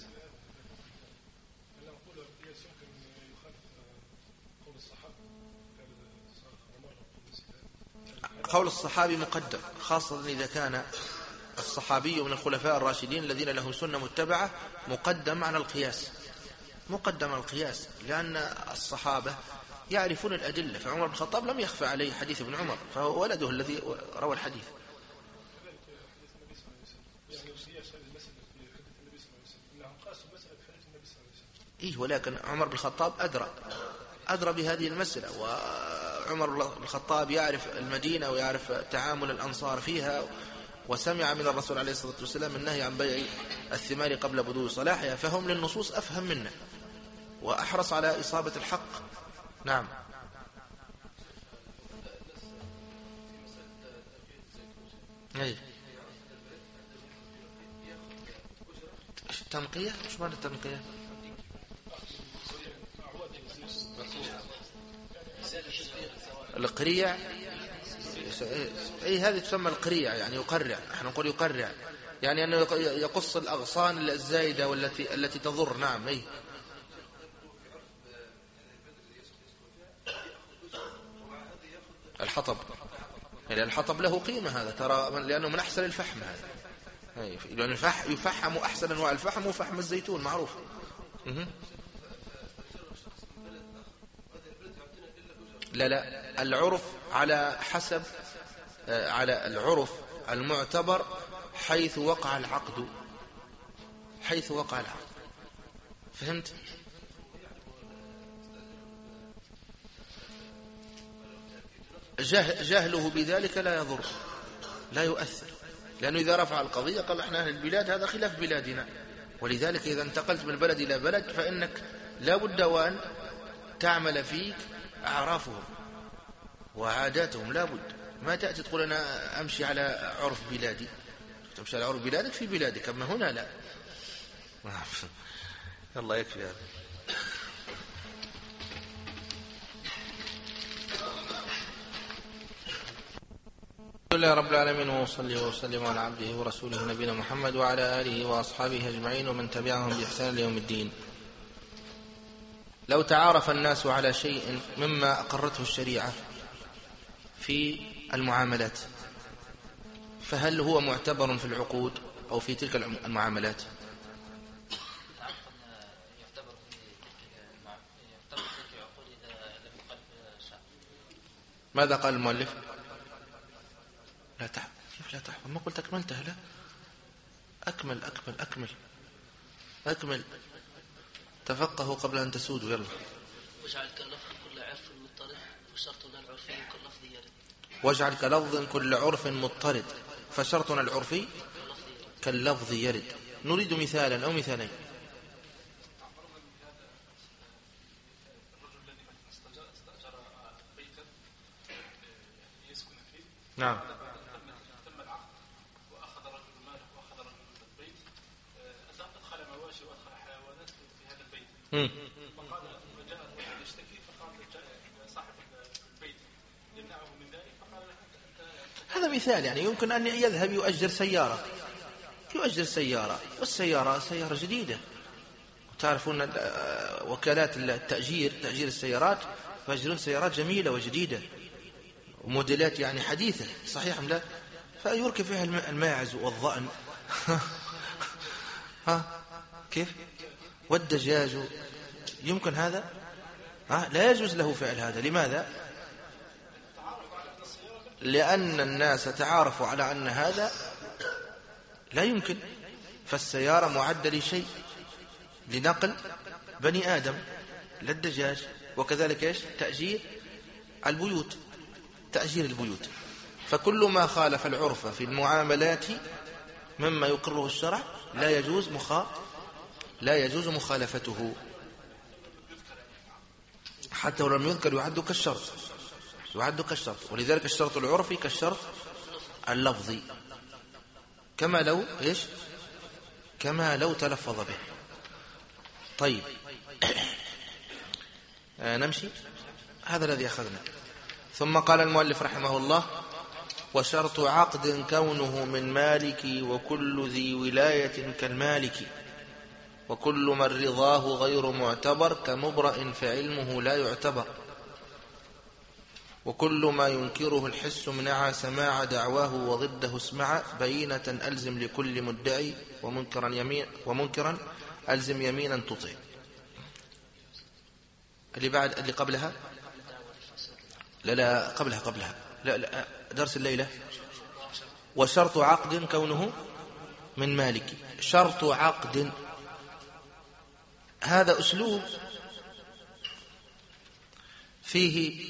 قول الصحابي مقدم، خاصة إذا كان الصحابي من الخلفاء الراشدين الذين لهم سنة متبعة، مقدم على القياس، لأن الصحابة يعرفون الأدلة. فعمر بن الخطاب لم يخفى عليه حديث ابن عمر، فهو ولده الذي روى الحديث. ولكن عمر بن الخطاب أدرى بهذه المسألة، وعمر بن الخطاب يعرف المدينة ويعرف تعامل الأنصار فيها، وسمع من الرسول عليه الصلاة والسلام النهي عن بيع الثمار قبل بدو صلاحها، فهم للنصوص أفهم منا وأحرص على إصابة الحق. نعم. التنقية؟ ايش معنى التنقية؟ القريع، هذه تسمى القريع، يعني يقرع، نحن نقول يقرع، يعني أنه يقص الأغصان الزايدة والتي تضر. نعم. الحطب، يعني الحطب له قيمة، هذا ترى، لأنه من أحسن الفحم هذا، لأنه يفحم أحسن أنواع الفحم وفحم الزيتون معروف. لا، العرف على حسب، على العرف المعتبر حيث وقع العقد، فهمت؟ جهله بذلك لا يضر، لا يؤثر، لأنه إذا رفع القضية قال احنا أهل البلاد هذا خلاف بلادنا. ولذلك إذا انتقلت من بلد إلى بلد فإنك لا بد وأن تعمل فيك أعرافهم وعاداتهم، لا بد. ما تأتي تقول أنا أمشي على عرف بلادي، تمشي على عرف بلادك في بلادك، أما هنا لا. الله يكفي هذا. الحمد لله رب العالمين، وصلي وسلم على عبده ورسوله نبينا محمد وعلى آله وأصحابه أجمعين ومن تبعهم بإحسان ليوم الدين. لو تعارف الناس على شيء مما أقرته الشريعة في المعاملات فهل هو معتبر في العقود أو في تلك المعاملات؟ ماذا قال المؤلف؟ لا تحفظ. كيف لا تحفظ؟ ما قلت أكملتها؟ لا، أكمل أكمل أكمل أكمل، تفقهوا قبل أن تسودوا. يلا. واجعل كاللفظ كل عرف مضطرد فشرطنا العرفي كاللفظ يرد. واجعل كلفظ كل عرف مضطرد فشرطنا العرفي كاللفظ يرد. نريد مثالا أو مثالين. نعم. تم العقد واخذ الرجل ماله واخذ الرجل البيت، ادخل مواشي وادخل حيوانات في هذا البيت. فقال جاء الرجل يشتكي، فقال جاء صاحب البيت يمنعه من ذلك، فقال هذا مثال. يعني يمكن أن يذهب يؤجر سيارة، يؤجر سيارة، والسيارة سيارة جديدة. تعرفون وكالات التأجير، تأجير السيارات، يؤجرون سيارات جميلة وجديدة وموديلات يعني حديثة، صحيح أم لا؟ فيركب فيها الماعز والضأن كيف؟ والدجاج. يمكن هذا؟ لا يجوز له فعل هذا. لماذا؟ لأن الناس تعارفوا على أن هذا لا يمكن. فالسيارة معدة لشيء، لنقل بني آدم، للدجاج. وكذلك إيش؟ تأجير البيوت، تأجير البيوت. فكل ما خالف العرف في المعاملات مما يقره الشرع لا يجوز مخالفته، حتى ولم يذكر يعد كالشرط. ولذلك الشرط العرفي كالشرط اللفظي، كما لو تلفظ به. طيب نمشي. هذا الذي أخذنا. ثم قال المؤلف رحمه الله: وشرط عقد كونه من مالك وكل ذي ولاية كالمالك، وكل من رضاه غير معتبر كمبرأ فعلمه لا يعتبر، وكل ما ينكره الحس منع سماع دعواه وضده اسمع، بينة ألزم لكل مدعي ومنكرا ألزم يمينا تطع. اللي قبلها لا قبلها لا درس الليلة. وشرط عقد كونه من مالك. شرط عقد هذا أسلوب فيه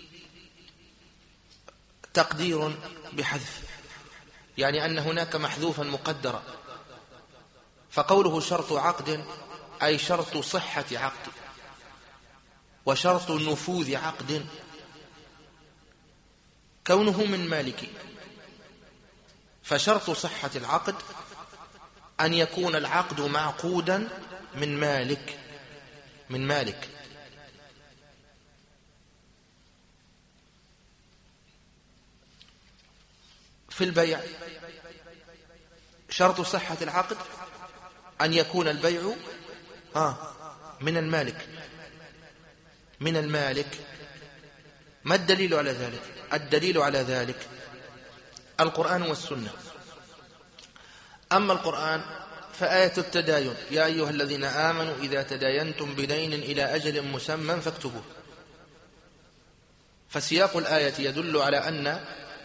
تقدير بحذف، يعني أن هناك محذوفا مقدرا. فقوله شرط عقد أي شرط صحة عقد، وشرط نفوذ عقد كونه من مالك. فشرط صحة العقد أن يكون العقد معقودا من مالك. في البيع شرط صحة العقد أن يكون البيع من المالك. ما الدليل على ذلك؟ الدليل على ذلك القرآن والسنة. أما القرآن فآية التداين: يا أيها الذين آمنوا إذا تداينتم بدين إلى أجل مسمى فاكتبوه. فسياق الآية يدل على أن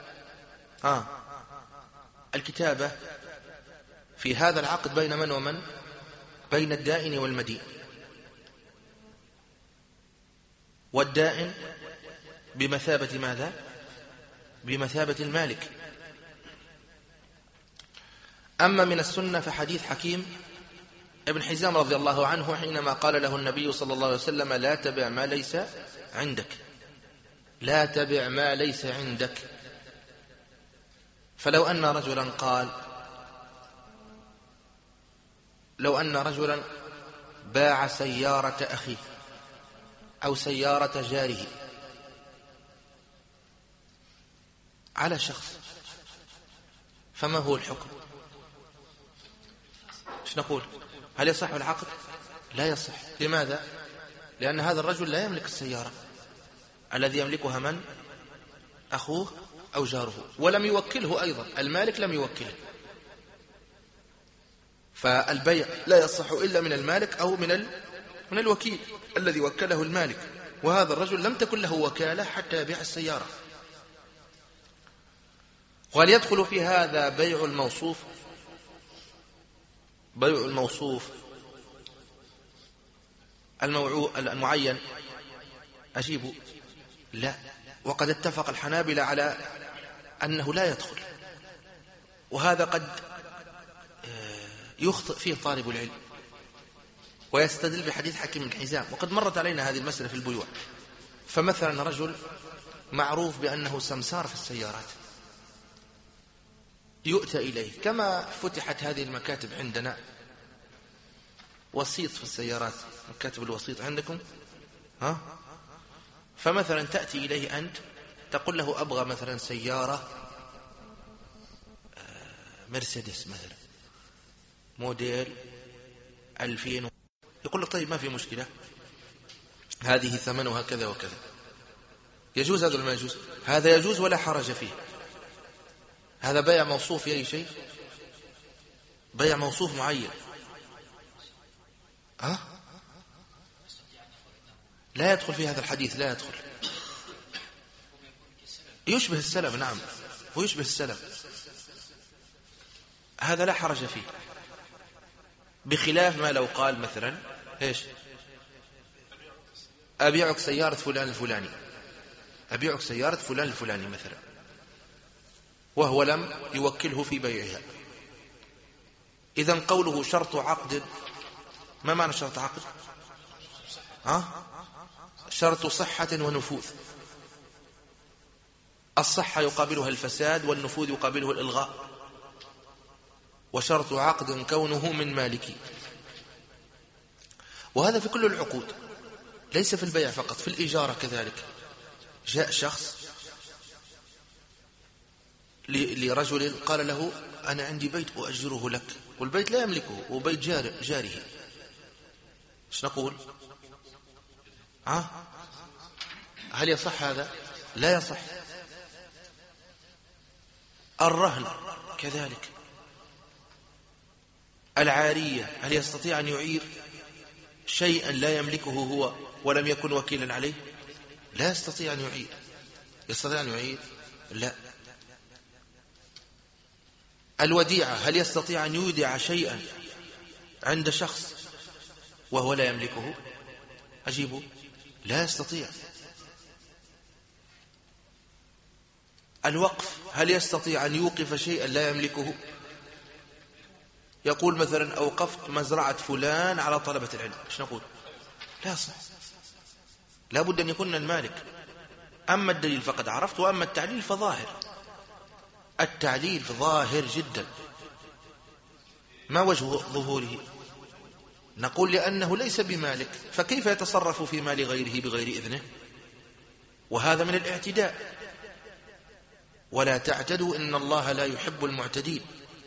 الكتابة في هذا العقد بين من ومن؟ بين الدائن والمدين. والدائن بمثابة ماذا؟ بمثابة المالك. أما من السنة فحديث حكيم ابن حزام رضي الله عنه حينما قال له النبي صلى الله عليه وسلم لا تبع ما ليس عندك، لا تبع ما ليس عندك. فلو أن رجلا قال، لو أن رجلا باع سيارة أخيه أو سيارة جاره على شخص، فما هو الحكم؟ ايش نقول؟ هل يصح العقد؟ لا يصح. لماذا؟ لأن هذا الرجل لا يملك السيارة، الذي يملكها من؟ أخوه أو جاره، ولم يوكله أيضا، المالك لم يوكله، فالبيع لا يصح إلا من المالك أو من الوكيل الذي وكله المالك، وهذا الرجل لم تكن له وكالة حتى يبيع السيارة. وهل يدخل في هذا بيع الموصوف؟ بيع الموصوف المعين؟ أجيب لا، وقد اتفق الحنابلة على أنه لا يدخل، وهذا قد يخطئ فيه طالب العلم ويستدل بحديث حكيم بن حزام، وقد مرت علينا هذه المسألة في البيوع. فمثلا رجل معروف بأنه سمسار في السيارات، يؤتى إليه كما فتحت هذه المكاتب عندنا، وسيط في السيارات، مكاتب الوسيط عندكم، فمثلا تأتي إليه أنت تقول له أبغى مثلا سيارة مرسيدس مثلا موديل 2000، يقول لك طيب ما في مشكلة، هذه ثمنها كذا وكذا. يجوز هذا ولا ما يجوز؟ هذا يجوز ولا حرج فيه. هذا بيع موصوف في أي شيء، بيع موصوف معين. لا يدخل في هذا الحديث، لا يدخل. يشبه السلم، نعم، ويشبه السلم، هذا لا حرج فيه، بخلاف ما لو قال مثلا إيش؟ أبيعك سيارة فلان الفلاني، أبيعك سيارة فلان الفلاني مثلا، وهو لم يوكله في بيعها. إذن قوله شرط عقد، ما معنى شرط عقد؟ شرط صحة ونفوذ. الصحة يقابلها الفساد، والنفوذ يقابله الإلغاء. وشرط عقد كونه من مالكي، وهذا في كل العقود، ليس في البيع فقط، في الإجارة كذلك. جاء شخص لرجل قال له أنا عندي بيت أؤجره لك، والبيت لا يملكه، وبيت جاره، ايش نقول؟ هل يصح هذا؟ لا يصح. الرهن كذلك. العارية، هل يستطيع أن يعير شيئا لا يملكه هو ولم يكن وكيلا عليه؟ لا يستطيع أن يعير. يستطيع أن يعير؟ لا. الوديعة، هل يستطيع أن يودع شيئا عند شخص وهو لا يملكه؟ أجيبه لا يستطيع. الوقف، هل يستطيع أن يوقف شيئا لا يملكه؟ يقول مثلا أوقفت مزرعة فلان على طلبة العلم، ايش نقول؟ لا يصح، لا بد أن يكون المالك. أما الدليل فقد عرفت، وأما التعليل فظاهر. التعليل ظاهر جدا. ما وجه ظهوره؟ نقول لأنه ليس بمالك، فكيف يتصرف في مال غيره بغير إذنه؟ وهذا من الاعتداء. ولا تعتدوا إن الله لا يحب المعتدين.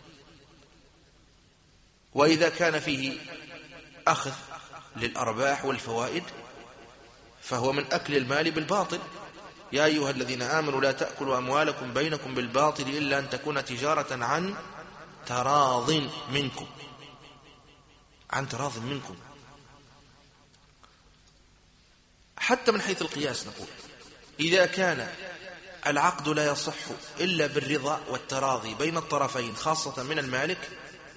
وإذا كان فيه أخذ للأرباح والفوائد فهو من أكل المال بالباطل. يا أيها الذين آمنوا لا تأكلوا أموالكم بينكم بالباطل إلا أن تكون تجارة عن تراض منكم، عن تراض منكم. حتى من حيث القياس نقول إذا كان العقد لا يصح إلا بالرضا والتراضي بين الطرفين خاصة من المالك،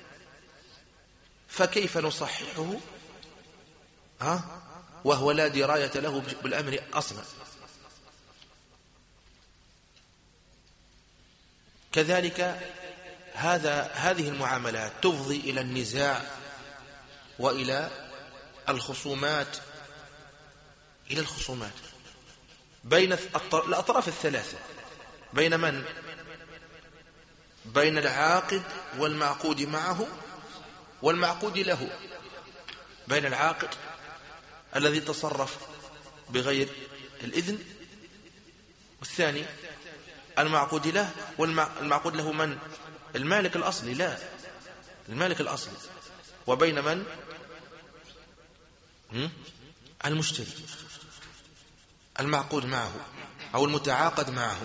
فكيف نصححه وهو لا دراية له بالأمر أصلا؟ كذلك هذه المعاملات تفضي إلى النزاع وإلى الخصومات بين الأطراف الثلاثة. بين من؟ بين العاقد والمعقود معه والمعقود له. بين العاقد الذي تصرف بغير الإذن، والثاني المعقود له. والمعقود له من؟ المالك الأصلي، لا المالك الأصلي. وبين من؟ المشتري المعقود معه أو المتعاقد معه.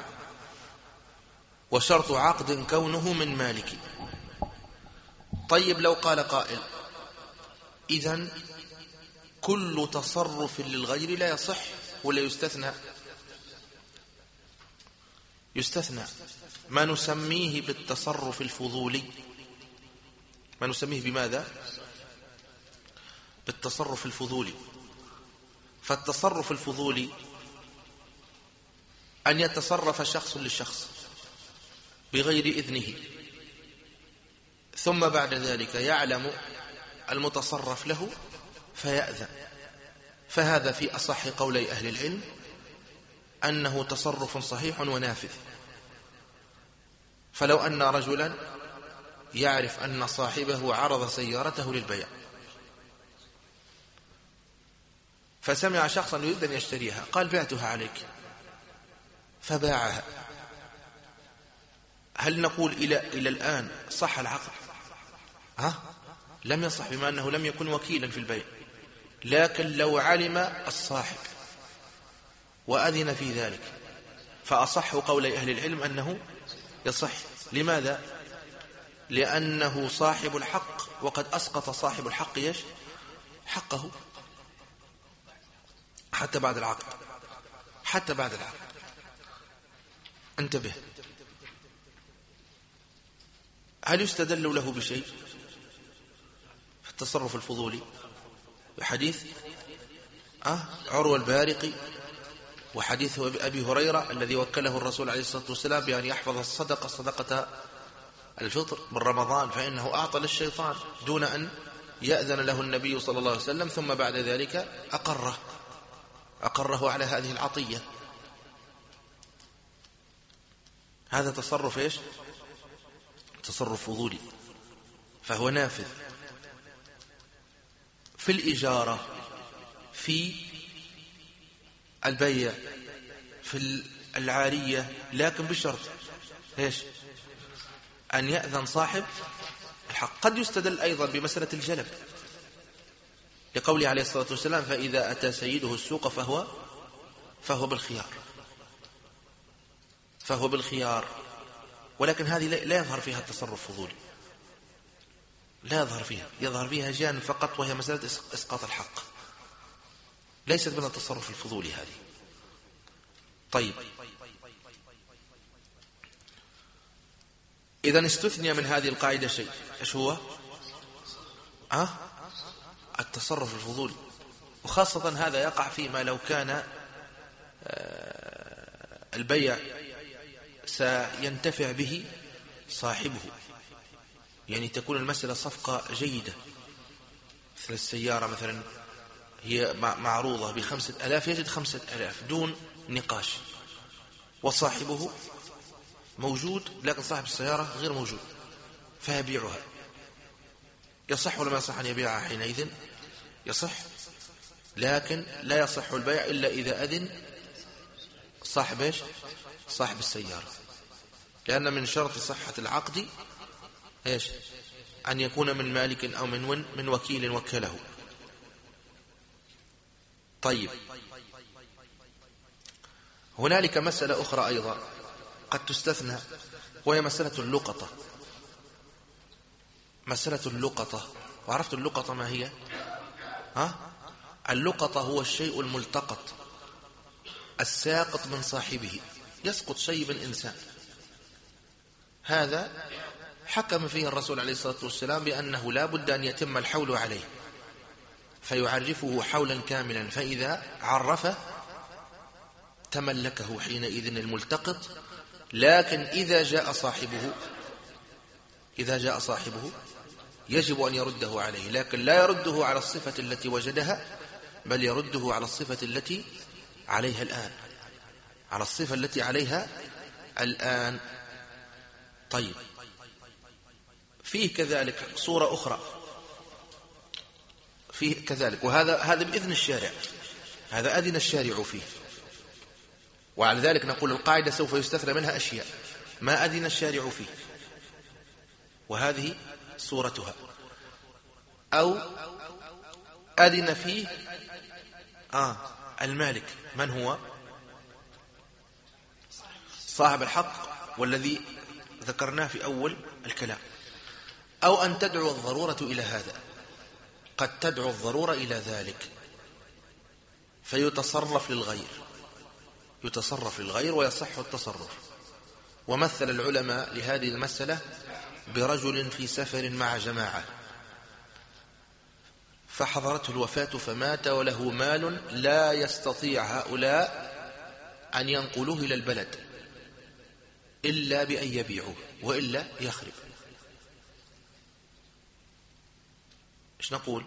وشرط عقد كونه من مالك. طيب لو قال قائل إذن كل تصرف للغير لا يصح ولا يستثنى؟ يستثنى ما نسميه بالتصرف الفضولي. ما نسميه بماذا؟ بالتصرف الفضولي. فالتصرف الفضولي أن يتصرف شخص للشخص بغير إذنه، ثم بعد ذلك يعلم المتصرف له فيأذن. فهذا في أصح قولي أهل العلم أنه تصرف صحيح ونافذ. فلو أن رجلا يعرف أن صاحبه عرض سيارته للبيع، فسمع شخصا يريد أن يشتريها، قال بعتها عليك، فباعها، هل نقول إلى الآن صح العقد؟ لم يصح، بما أنه لم يكن وكيلا في البيع. لكن لو علم الصاحب وأذن في ذلك فأصح قولي أهل العلم أنه يصح. لماذا؟ لأنه صاحب الحق، وقد أسقط صاحب الحق حقه حتى بعد العقد. انتبه، هل يستدل له بشيء في التصرف الفضولي؟ بحديث عروة البارقي، وحديث أبي هريرة الذي وكله الرسول عليه الصلاة والسلام بأن يحفظ صدقة الفطر من رمضان، فإنه أعطى للشيطان دون أن يأذن له النبي صلى الله عليه وسلم، ثم بعد ذلك أقره على هذه العطية. هذا تصرف إيش؟ تصرف فضولي، فهو نافذ. في الإجارة، في البيع، في العارية، لكن بشرط إيش؟ أن يأذن صاحب الحق. قد يستدل أيضا بمسألة الجلب، لقوله عليه الصلاة والسلام فإذا أتى سيده السوق فهو بالخيار. ولكن هذه لا يظهر فيها التصرف الفضولي، لا يظهر فيها، يظهر فيها جانب فقط، وهي مسألة إسقاط الحق، ليست من التصرف الفضولي هذه. طيب، إذن استثني من هذه القاعدة شيء، إيش هو؟ التصرف الفضولي. وخاصة هذا يقع فيما لو كان البيع سينتفع به صاحبه، يعني تكون المسألة صفقة جيدة، مثل السيارة مثلا هي معروضة ب5,000، يجد 5,000 دون نقاش، وصاحبه موجود لكن صاحب السيارة غير موجود، فيبيعها. يصح ولا ما يصح أن يبيعها حينئذ؟ يصح، لكن لا يصح البيع إلا إذا أذن صاحب إيش؟ صاحب السيارة، لأن من شرط صحة العقد إيش؟ أن يكون من مالك أو من وكيل وكله. طيب، هنالك مسألة أخرى أيضا قد تستثنى، وهي مسألة اللقطة. مسألة اللقطة، وعرفت اللقطة ما هي؟ اللقطة هو الشيء الملتقط الساقط من صاحبه، يسقط شيء من إنسان، هذا حكم فيه الرسول عليه الصلاة والسلام بأنه لا بد أن يتم الحول عليه، فيعرفه حولا كاملا، فإذا عرفه تملكه حينئذ الملتقط لكن إذا جاء صاحبه يجب أن يرده عليه، لكن لا يرده على الصفة التي وجدها، بل يرده على الصفة التي عليها الآن، على الصفة التي عليها الآن. طيب، فيه كذلك صورة أخرى، فيه كذلك، وهذا بإذن الشارع، هذا أذن الشارع فيه، وعلى ذلك نقول القاعدة سوف يستثنى منها أشياء ما أذن الشارع فيه، وهذه صورتها. أو أذن فيه المالك، من هو؟ صاحب الحق، والذي ذكرناه في أول الكلام. أو أن تدعو الضرورة إلى هذا، قد تدعو الضرورة إلى ذلك فيتصرف للغير ويصح التصرف. ومثل العلماء لهذه المسألة برجل في سفر مع جماعة فحضرته الوفاة فمات وله مال لا يستطيع هؤلاء أن ينقلوه إلى البلد إلا بأن يبيعوه وإلا يخرب. إيش نقول؟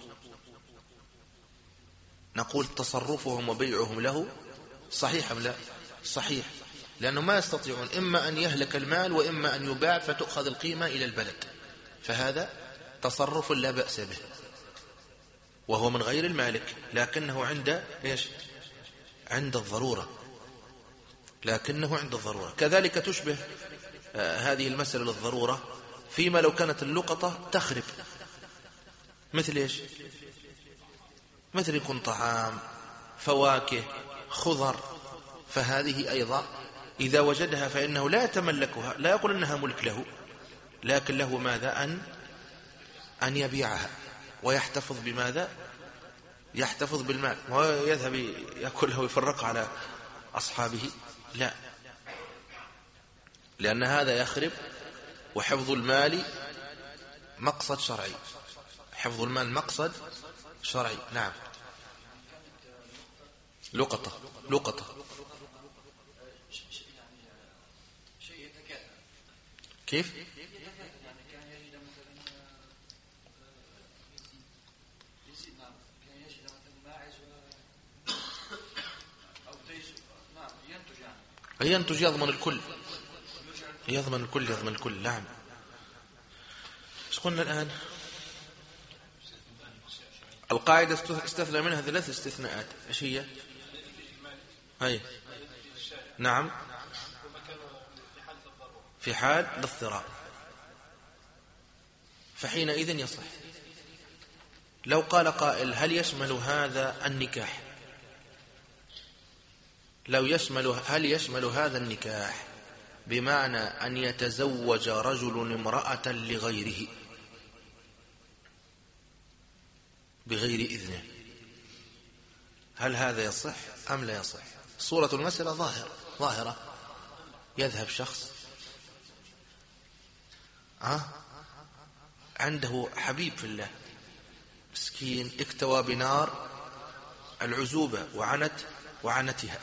نقول تصرفهم وبيعهم له صحيح أم لا؟ صحيح، لأنه ما يستطيعون إما أن يهلك المال وإما أن يباع فتؤخذ القيمة إلى البلد، فهذا تصرف لا بأس به، وهو من غير المالك، لكنه عند الضرورة، كذلك تشبه هذه المسألة للضرورة فيما لو كانت اللقطة تخرب، مثل مثل يكون طعام، فواكه، خضر، فهذه أيضا إذا وجدها فإنه لا يتملكها، لا يقول إنها ملك له، لكن له ماذا؟ أن يبيعها ويحتفظ بماذا؟ يحتفظ بالمال، ويذهب يأكله ويفرق على أصحابه، لا، لأن هذا يخرب. وحفظ المال مقصد شرعي، حفظ المال مقصد شرعي. نعم، لقطة كيف؟ ينتج، يضمن الكل. نعم. ايش قلنا الآن؟ القاعدة استثنى منها 3 استثناءات. ايش هي؟ نعم، في حال الاضطرار، فحينئذ يصح. لو قال قائل هل يشمل هذا النكاح؟ هل يشمل هذا النكاح بمعنى أن يتزوج رجل امرأة لغيره بغير إذنه، هل هذا يصح أم لا يصح؟ صورة المسألة ظاهرة. يذهب شخص عنده حبيب في الله مسكين اكتوى بنار العزوبة وعنتها،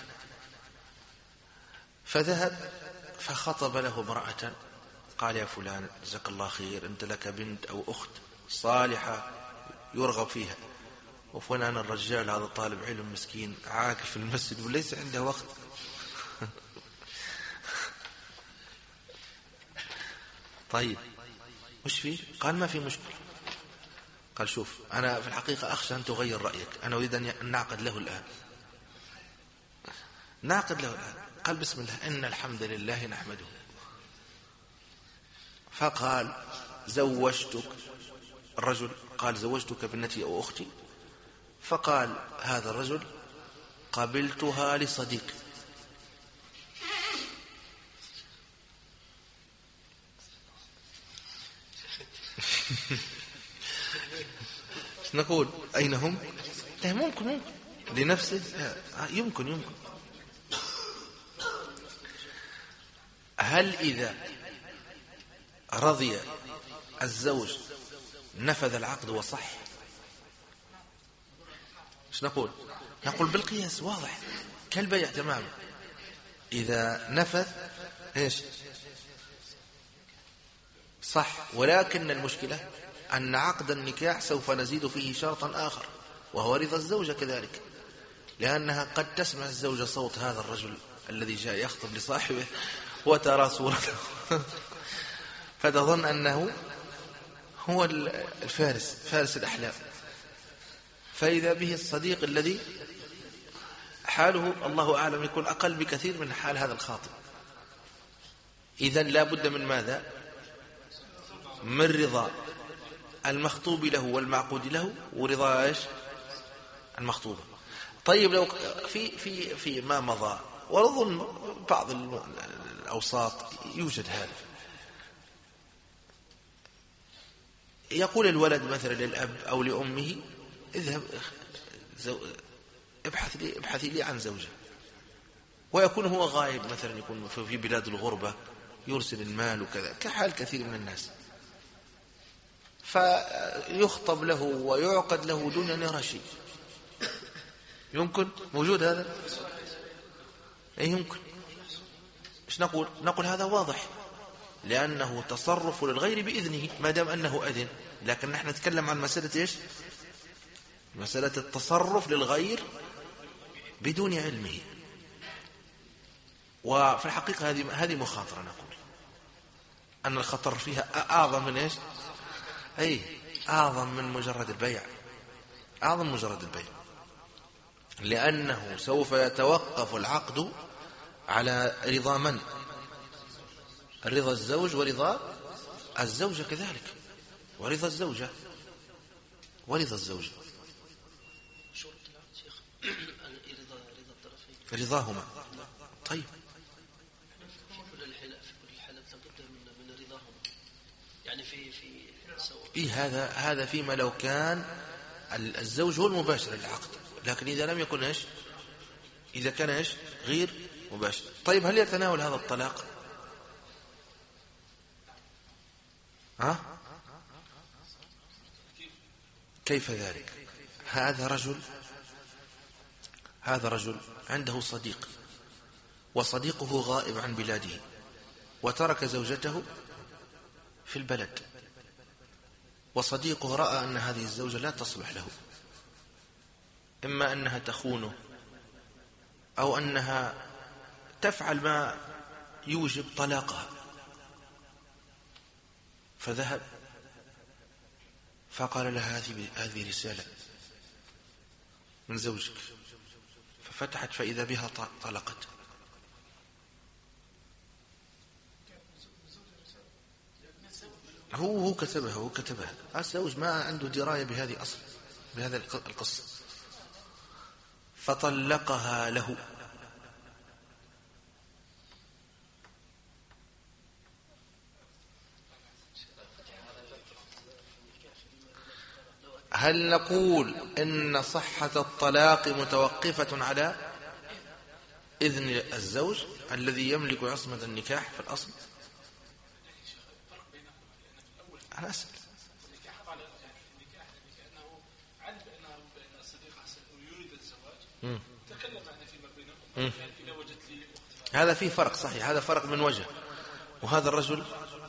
فذهب فخطب له امرأة، قال يا فلان جزاك الله خير، أنت لك بنت أو أخت صالحة يرغب فيها، وفلان الرجال هذا طالب علم مسكين عاكف في المسجد وليس عنده وقت. طيب وش فيه؟ قال ما في مشكلة. قال شوف، أنا في الحقيقة أخشى أن تغير رأيك، أنا أريد أن نعقد له الآن. قال بسم الله، إن الحمد لله نحمده. فقال زوجتك، الرجل قال زوجتك بنتي أو أختي، فقال هذا الرجل قبلتها لصديق. نقول أين هم؟ لا ممكن لنفسه، يمكن. هل إذا رضي الزوج نفذ العقد وصح؟ ايش نقول بالقياس واضح كالبيع تماما. إذا نفذ إيش صح، ولكن المشكلة أن عقد النكاح سوف نزيد فيه شرطا آخر وهو رضا الزوجة كذلك، لأنها قد تسمع الزوجة صوت هذا الرجل الذي جاء يخطب لصاحبه وترى صورته فتظن أنه هو الفارس، فارس الأحلام، فإذا به الصديق الذي حاله الله أعلم يكون أقل بكثير من حال هذا الخاطب. إذن لا بد من ماذا؟ من رضا المخطوب له والمعقود له ورضا إيش المخطوبة. طيب لو في ما مضى، ونظن بعض الأوساط يوجد هذا، يقول الولد مثلا للأب أو لأمه اذهب ابحثي لي عن زوجة، ويكون هو غائب مثلا، يكون في بلاد الغربة، يرسل المال وكذا كحال كثير من الناس، فيخطب له ويعقد له دون أن يرى شيء. يمكن موجود هذا؟ أي يمكن. إيش نقول هذا واضح، لأنه تصرف للغير بإذنه ما دام أنه أذن، لكن نحن نتكلم عن مسألة إيش؟ مسألة التصرف للغير بدون علمه. وفي الحقيقة هذه مخاطرة، نقول أن الخطر فيها أعظم من إيش؟ أي أعظم من مجرد البيع، أعظم مجرد البيع، لأنه سوف يتوقف العقد على رضا من؟ رضا الزوج ورضا الزوجة كذلك، ورضا الزوجة شروط العقد شيخ رضا الطرفين، رضاهما. طيب في كل الحالات لابد من رضاهما، يعني في سواء هذا فيما لو كان الزوج هو المباشر للعقد، لكن إذا لم يكن إيش؟ إذا كان إيش؟ غير مباشر. طيب هل يتناول هذا الطلاق؟ كيف ذلك؟ هذا رجل عنده صديق، وصديقه غائب عن بلاده، وترك زوجته في البلد، وصديقه رأى أن هذه الزوجة لا تصلح له، إما أنها تخونه أو أنها تفعل ما يوجب طلاقها، فذهب فقال لها هذه رسالة من زوجك، ففتحت فإذا بها طلقت. هو كتبها الزوج ما عنده دراية بهذه أصلا، بهذا القصة، فطلقها له. هل نقول إن صحة الطلاق متوقفة على إذن الزوج الذي يملك عصمة النكاح في الأصل؟ أنا أسأل. هذا فيه فرق صحيح، هذا فرق من وجه. وهذا الرجل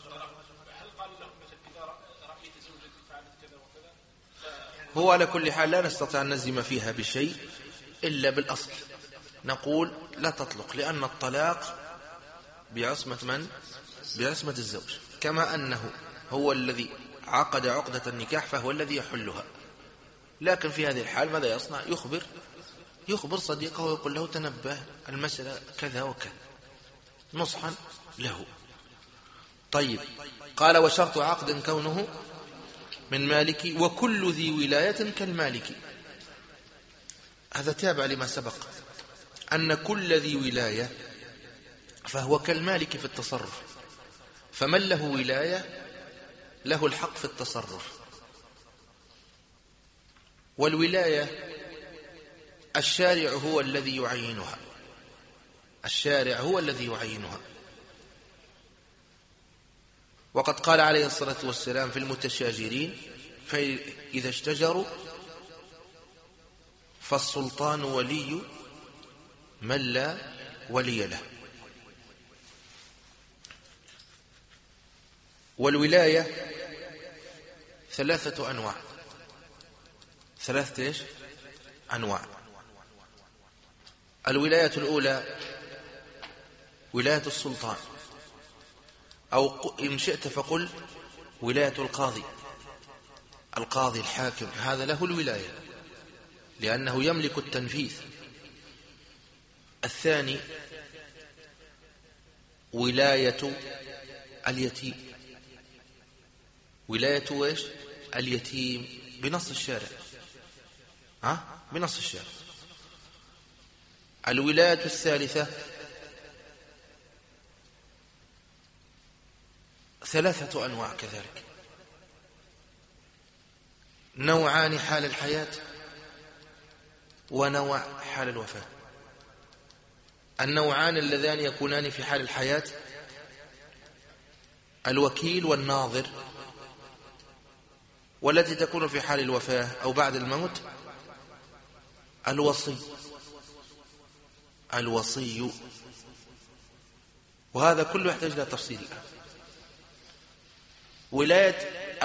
هو على كل حال لا نستطيع أن نزم فيها بشيء إلا بالأصل، نقول لا تطلق، لأن الطلاق بعصمة من؟ بعصمة الزوج، كما أنه هو الذي عقد عقدة النكاح فهو الذي يحلها. لكن في هذه الحال ماذا يصنع؟ يخبر صديقه ويقول له تنبه المسألة كذا وكذا، نصحا له. طيب قال وشرط عقد كونه من مالك وكل ذي ولاية كالمالك. هذا تابع لما سبق، أن كل ذي ولاية فهو كالمالك في التصرف، فمن له ولاية له الحق في التصرف. والولاية الشارع هو الذي يعينها، الشارع هو الذي يعينها. وقد قال عليه الصلاة والسلام في المتشاجرين فإذا اشتجروا فالسلطان ولي من لا ولي له. والولاية 3 أنواع، 3 أنواع. الولاية الأولى ولاية السلطان، أو إن شئت فقل ولاية القاضي. القاضي الحاكم هذا له الولاية لأنه يملك التنفيذ. الثاني ولاية اليتيم. ولاية اليتيم بنص الشارع، بنص الشارع. الولاية الثالثة 3 أنواع كذلك، نوعان حال الحياة ونوع حال الوفاة. النوعان اللذان يكونان في حال الحياة الوكيل والناظر، والتي تكون في حال الوفاة أو بعد الموت الوصي. وهذا كله يحتاج إلى تفصيل الآن. ولاية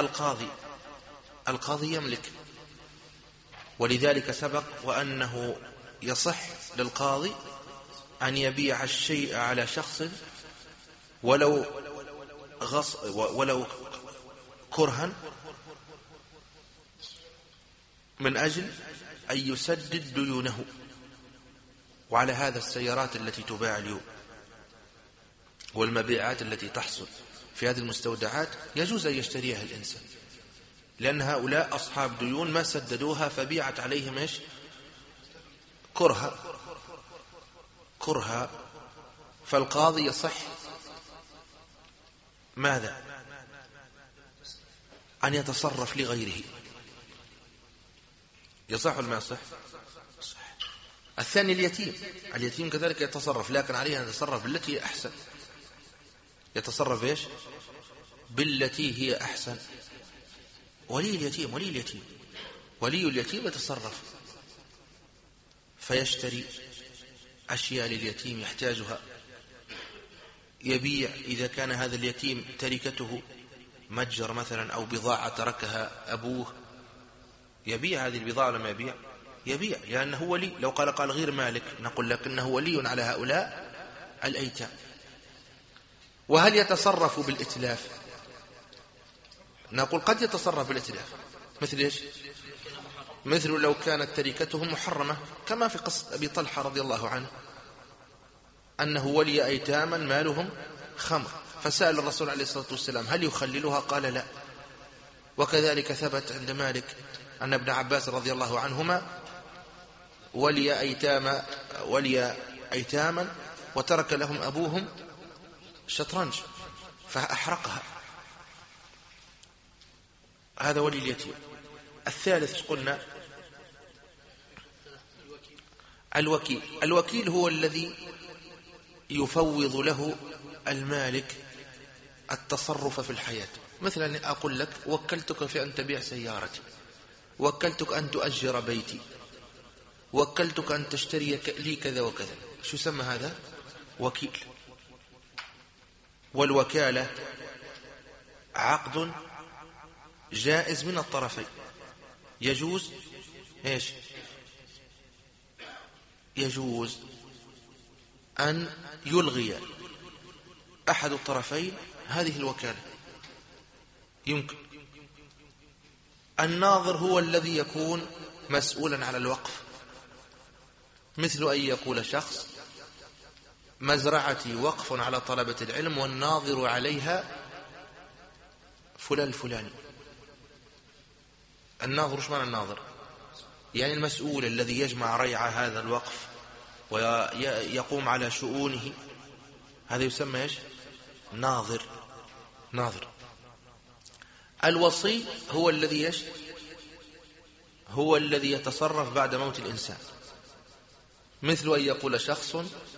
القاضي يملك، ولذلك سبق وأنه يصح للقاضي أن يبيع الشيء على شخص ولو كرها من أجل أن يسدد ديونه. وعلى هذا السيارات التي تباع اليوم والمبيعات التي تحصل في هذه المستودعات يجوز أن يشتريها الإنسان، لأن هؤلاء أصحاب ديون ما سددوها فبيعت عليهم كرها. فالقاضي يصح ماذا؟ أن يتصرف لغيره. يصح ولا ما يصح؟ الثاني اليتيم كذلك يتصرف، لكن عليه أن يتصرف بالتي أحسن. يتصرف بالتي هي أحسن. ولي اليتيم يتصرف فيشتري أشياء لليتيم يحتاجها، يبيع إذا كان هذا اليتيم تركته متجر مثلا أو بضاعة تركها أبوه، يبيع هذه البضاعة لما يبيع لأنه ولي. لو قال غير مالك نقول لكنه ولي على هؤلاء الأيتام. وهل يتصرف بالإتلاف؟ نقول قد يتصرف بالإتلاف. مثل لو كانت تركتهم محرمة، كما في قصة أبي طلحة رضي الله عنه أنه ولي أيتاما مالهم خمر، فسأل الرسول عليه الصلاة والسلام هل يخللها؟ قال لا. وكذلك ثبت عند مالك أن ابن عباس رضي الله عنهما ولي أيتاما وترك لهم أبوهم شطرنج فأحرقها. هذا ولي اليتيم. الثالث قلنا الوكيل هو الذي يفوض له المالك التصرف في الحياة. مثلا أقول لك وكلتك في أن تبيع سيارتي، وكلتك أن تؤجر بيتي، وكلتك أن تشتري لي كذا وكذا. شو يسمى هذا؟ وكيل. والوكالة عقد جائز من الطرفين، يجوز يجوز أن يلغي أحد الطرفين هذه الوكالة، يمكن. الناظر هو الذي يكون مسؤولا على الوقف، مثل أن يقول شخص مزرعتي وقف على طلبة العلم والناظر عليها فلان الفلاني. الناظر ايش معنى الناظر؟ يعني المسؤول الذي يجمع ريع هذا الوقف ويقوم على شؤونه، هذا يسمى ناظر. الوصي هو الذي هو الذي يتصرف بعد موت الإنسان، مثل أن يقول شخص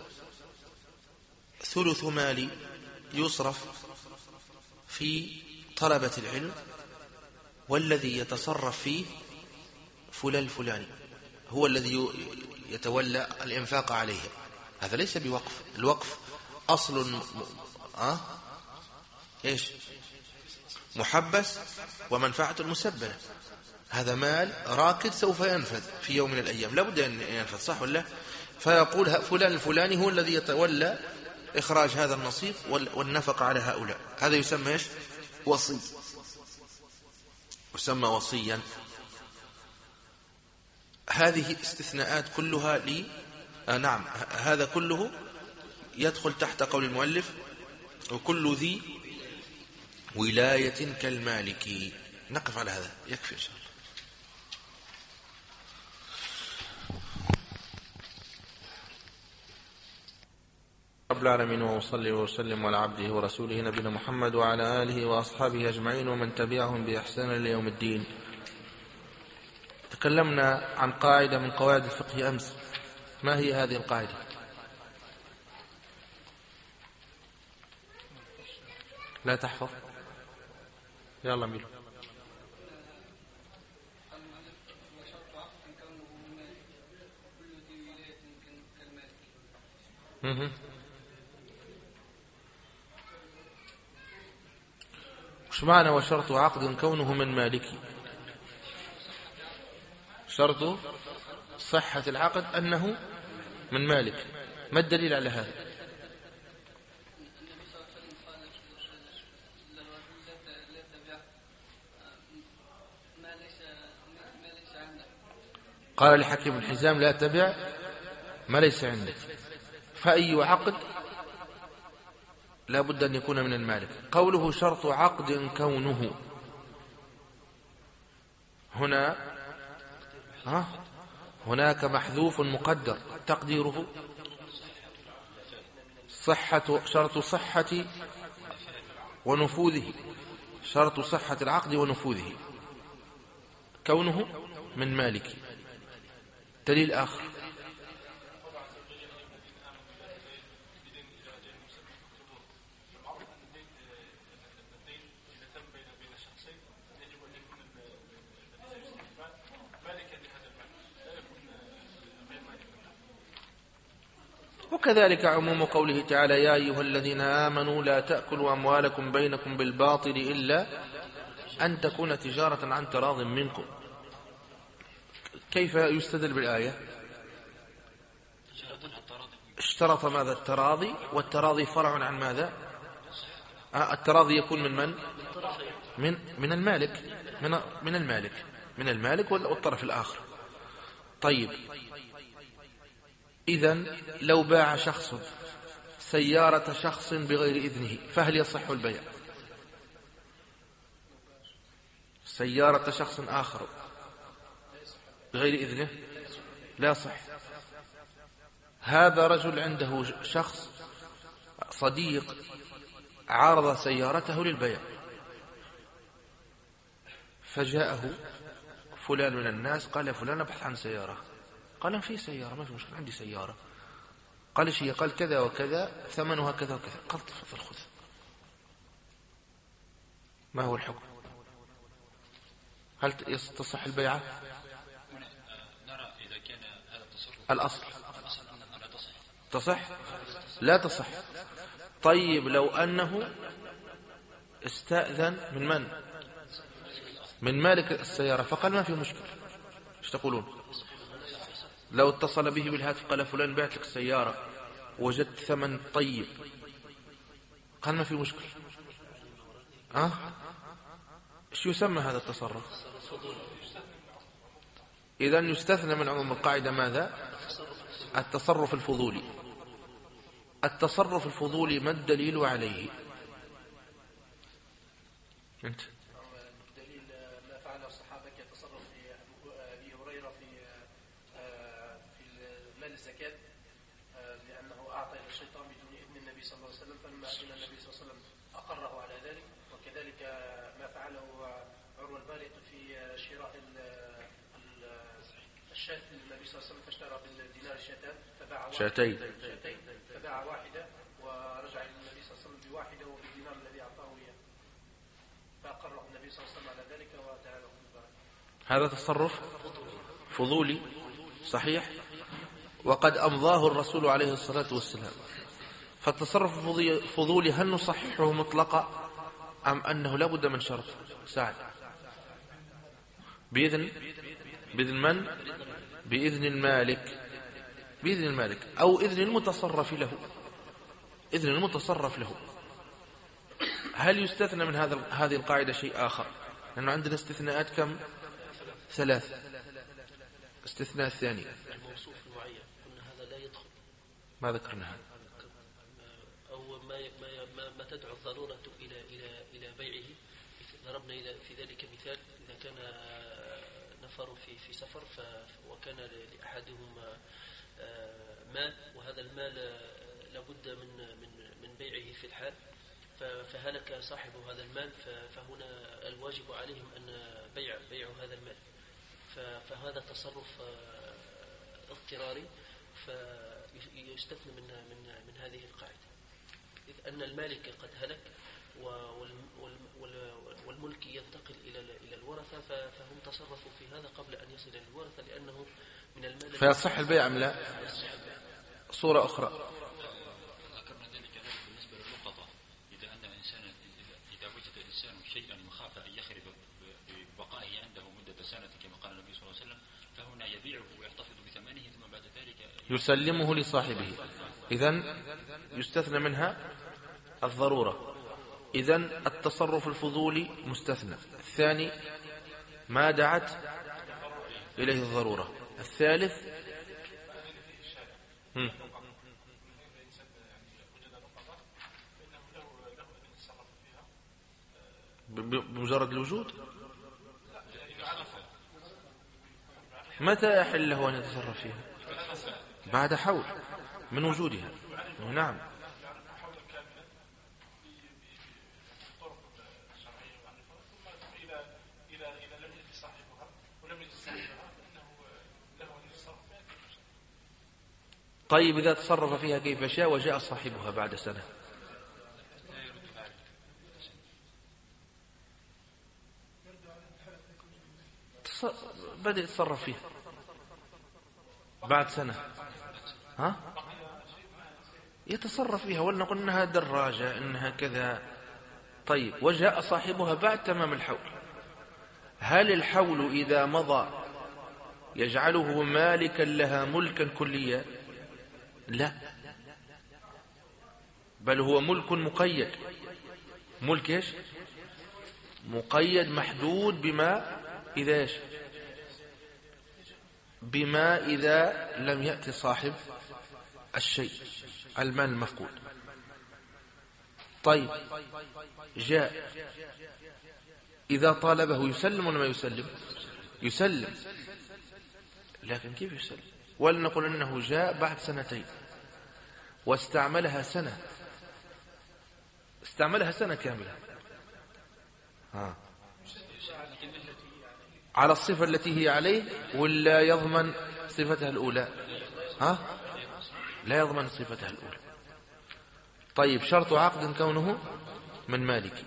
ثلث مالي يصرف في طلبة العلم والذي يتصرف فيه فلان الفلاني، هو الذي يتولى الإنفاق عليه. هذا ليس بوقف. الوقف أصل محبس ومنفعة مسبلة. هذا مال راكد سوف ينفذ في يوم من الأيام، لابد أن ينفذ، صح ولا؟ فيقول فلان الفلاني هو الذي يتولى إخراج هذا النصيب والنفقة على هؤلاء. هذا يسمى إيش؟ وصي، يسمى وصيا. هذه استثناءات كلها نعم، هذا كله يدخل تحت قول المؤلف وكل ذي ولاية كالمالك. نقف على هذا، يكفي إن شاء الله. رب العالمين، وأصلي وأسلم على عبده ورسوله نبينا محمد وعلى آله وأصحابه أجمعين ومن تبعهم بإحسان إلى يوم الدين. تكلمنا عن قاعدة من قواعد الفقه أمس. ما هي هذه القاعدة؟ لا تحفظ؟ يلا ميلو. وش معنى وشرط عقد كونه من مالكي؟ شرط صحة العقد أنه من مالك. ما الدليل على هذا؟ قال لحكيم الحزام لا تبع ما ليس عندك. فأي عقد لا بد أن يكون من المالك. قوله شرط عقد كونه، هناك محذوف مقدر تقديره شرط صحة ونفوذه، شرط صحة العقد ونفوذه كونه من مالك. دليل آخر وكذلك عموم قوله تعالى يا أيها الذين آمنوا لا تأكلوا أموالكم بينكم بالباطل إلا أن تكون تجارة عن تراض منكم. كيف يستدل بالآية؟ اشترط ماذا؟ التراضي، والتراضي فرع عن ماذا؟ التراضي يكون من من؟ من المالك، من المالك والطرف الآخر. طيب، إذن لو باع شخص سيارة شخص بغير إذنه فهل يصح البيع؟ سيارة شخص آخر بغير إذنه لا صح. هذا رجل عنده شخص صديق عارض سيارته للبيع، فجاءه فلان من الناس قال يا فلان ابحث عن سيارة. قال في سيارة، ما في مشكلة، عندي سيارة. قال ايش هي؟ قال كذا وكذا، ثمنها كذا وكذا. قال تفضل خذ. ما هو الحكم؟ هل تصح البيعة؟ نرى إذا كان هذا التصرف الأصل تصح؟ لا تصح. طيب لو أنه استأذن من من؟ من مالك السيارة فقال ما في مشكلة، ايش تقولون؟ لو اتصل به بالهاتف قال فلان بعت لك السيارة وجدت ثمن طيب، قال ما في مشكلة، ايش يسمى هذا التصرف؟ إذن يستثنى من عموم القاعدة ماذا؟ التصرف الفضولي. التصرف الفضولي ما الدليل عليه؟ انت دليل ما فعله الصحابة كتصرف في أبي هريرة في مال الزكاة، لأنه أعطى الشيطان بدون إذن النبي صلى الله عليه وسلم، فلما أذن النبي صلى الله عليه وسلم أقره على ذلك. وكذلك ما فعله عروة البارق في شراء الشاة للنبي صلى الله عليه وسلم، فاشترى بالدينار شاتين فباع واحدة ورجع للنبي صلى الله عليه وسلم بواحدة وبالدينار الذي أعطاه إياه، فأقره النبي صلى الله عليه وسلم على ذلك ودعا له بالبركة. هذا تصرف فضولي صحيح، وقد أمضاه الرسول عليه الصلاة والسلام. فالتصرف الفضولي هل نصححه مطلقا أم أنه لا بد من شرط؟ سعد. بإذن من؟ بإذن المالك. بإذن المالك أو إذن المتصرف له. إذن المتصرف له. هل يستثنى من هذه القاعدة شيء آخر؟ لأنه عندنا استثناءات كم؟ 3. استثناء الثاني الموصوف المعين قلنا هذا لا يدخل. ما ذكرناها. أو ما تدعو الضرورة إلى بيعه. ضربنا في ذلك مثال إذا كان نفر في سفر وكان لأحدهم مال، وهذا المال لابد من بيعه في الحال، فهلك صاحب هذا المال، فهنا الواجب عليهم أن بيع هذا المال، فهذا تصرف اضطراري فيستثنى من هذه القاعدة، إذ أن المالك قد هلك والملك ينتقل إلى الورثة، فهم تصرفوا في هذا قبل أن يصل للورثة لأنه من المال. فيصح البيع أم لا؟ صورة أخرى. ذكرنا ذلك بالنسبة للقطة، إذا وجد الإنسان شيئا يخاف أن يخرب ببقائه عنده مدة سنة كما قال النبي صلى الله عليه وسلم، فهنا يبيعه ويحتفظ بثمنه ثم بعد ذلك يسلمه لصاحبه. إذن يستثنى منها الضرورة. إذن التصرف الفضولي مستثنى. الثاني ما دعت إليه الضرورة. الثالث بمجرد الوجود. متى يحل له أن يتصرف فيها؟ بعد حول من وجودها. نعم. طيب إذا تصرف فيها كيف شاء وجاء صاحبها بعد سنة، بدأ يتصرف فيها بعد سنة، يتصرف فيها، ولنقل إنها دراجة إنها كذا. طيب وجاء صاحبها بعد تمام الحول، هل الحول إذا مضى يجعله مالكا لها ملكا كليا؟ لا، بل هو ملك مقيد. ملك ايش؟ مقيد محدود بما إذا ايش؟ بما إذا لم يأتي صاحب الشيء، المال المفقود. طيب جاء، إذا طالبه يسلم ولا ما يسلم؟ يسلم، لكن كيف يسلم؟ ولنقل أنه جاء بعد 2 واستعملها سنة، استعملها سنة كاملة على الصفة التي هي عليه، ولا يضمن صفتها الأولى؟ لا يضمن صفتها الأولى. طيب شرط عقد كونه من مالك.